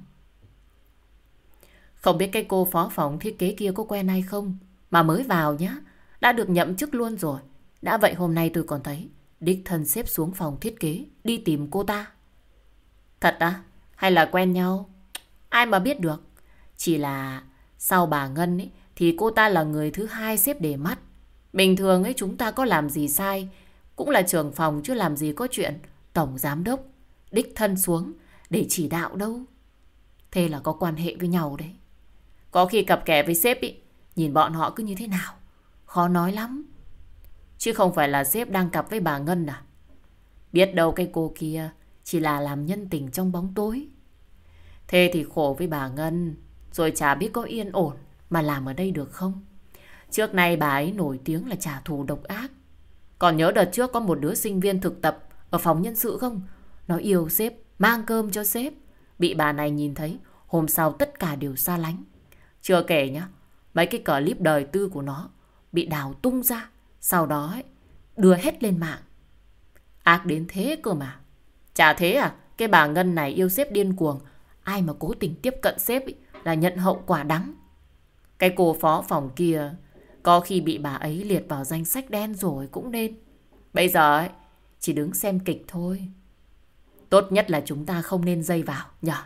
Không biết cái cô phó phòng thiết kế kia có quen hay không, mà mới vào nhá, đã được nhậm chức luôn rồi. Đã vậy hôm nay tôi còn thấy đích thân xếp xuống phòng thiết kế đi tìm cô ta. Thật á? Hay là quen nhau? Ai mà biết được. Chỉ là sau bà Ngân ấy, thì cô ta là người thứ hai xếp để mắt. Bình thường ấy chúng ta có làm gì sai cũng là trưởng phòng, chứ làm gì có chuyện tổng giám đốc đích thân xuống để chỉ đạo đâu. Thế là có quan hệ với nhau đấy. Có khi cặp kè với sếp ý, nhìn bọn họ cứ như thế nào, khó nói lắm. Chứ không phải là sếp đang cặp với bà Ngân à? Biết đâu cái cô kia chỉ là làm nhân tình trong bóng tối. Thế thì khổ với bà Ngân, rồi chả biết có yên ổn mà làm ở đây được không. Trước nay bà ấy nổi tiếng là trả thù độc ác. Còn nhớ đợt trước có một đứa sinh viên thực tập ở phòng nhân sự không? Nó yêu sếp, mang cơm cho sếp. Bị bà này nhìn thấy, hôm sau tất cả đều xa lánh. Chưa kể nhá, mấy cái clip đời tư của nó bị đào tung ra, sau đó ấy, đưa hết lên mạng. Ác đến thế cơ mà. Chả thế à, cái bà Ngân này yêu sếp điên cuồng. Ai mà cố tình tiếp cận sếp ấy, là nhận hậu quả đắng. Cái cô phó phòng kia có khi bị bà ấy liệt vào danh sách đen rồi cũng nên. Bây giờ ấy, chỉ đứng xem kịch thôi. Tốt nhất là chúng ta không nên dây vào nhỉ.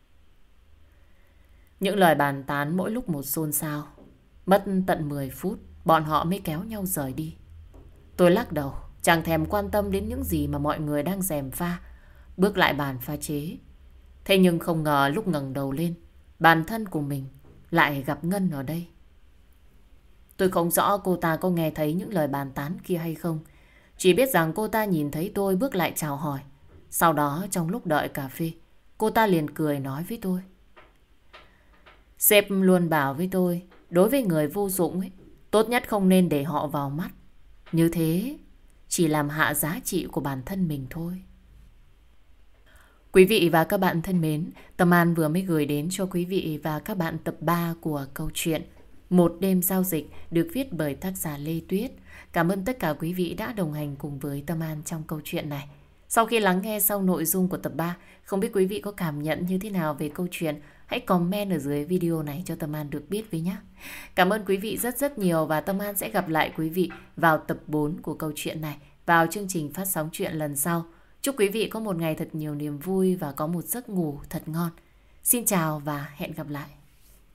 Những lời bàn tán mỗi lúc một xôn xao. Mất tận 10 phút bọn họ mới kéo nhau rời đi. Tôi lắc đầu, chẳng thèm quan tâm đến những gì mà mọi người đang gièm pha, bước lại bàn pha chế. Thế nhưng không ngờ lúc ngẩng đầu lên, bản thân của mình lại gặp Ngân ở đây. Tôi không rõ cô ta có nghe thấy những lời bàn tán kia hay không. Chỉ biết rằng cô ta nhìn thấy tôi bước lại chào hỏi. Sau đó trong lúc đợi cà phê, cô ta liền cười nói với tôi. Sếp luôn bảo với tôi, đối với người vô dụng ấy, tốt nhất không nên để họ vào mắt. Như thế chỉ làm hạ giá trị của bản thân mình thôi. Quý vị và các bạn thân mến, Tâm An vừa mới gửi đến cho quý vị và các bạn tập 3 của câu chuyện Một đêm giao dịch được viết bởi tác giả Lê Tuyết. Cảm ơn tất cả quý vị đã đồng hành cùng với Tâm An trong câu chuyện này. Sau khi lắng nghe xong nội dung của tập 3, không biết quý vị có cảm nhận như thế nào về câu chuyện? Hãy comment ở dưới video này cho Tâm An được biết với nhé. Cảm ơn quý vị rất rất nhiều và Tâm An sẽ gặp lại quý vị vào tập 4 của câu chuyện này vào chương trình phát sóng chuyện lần sau. Chúc quý vị có một ngày thật nhiều niềm vui và có một giấc ngủ thật ngon. Xin chào và hẹn gặp lại.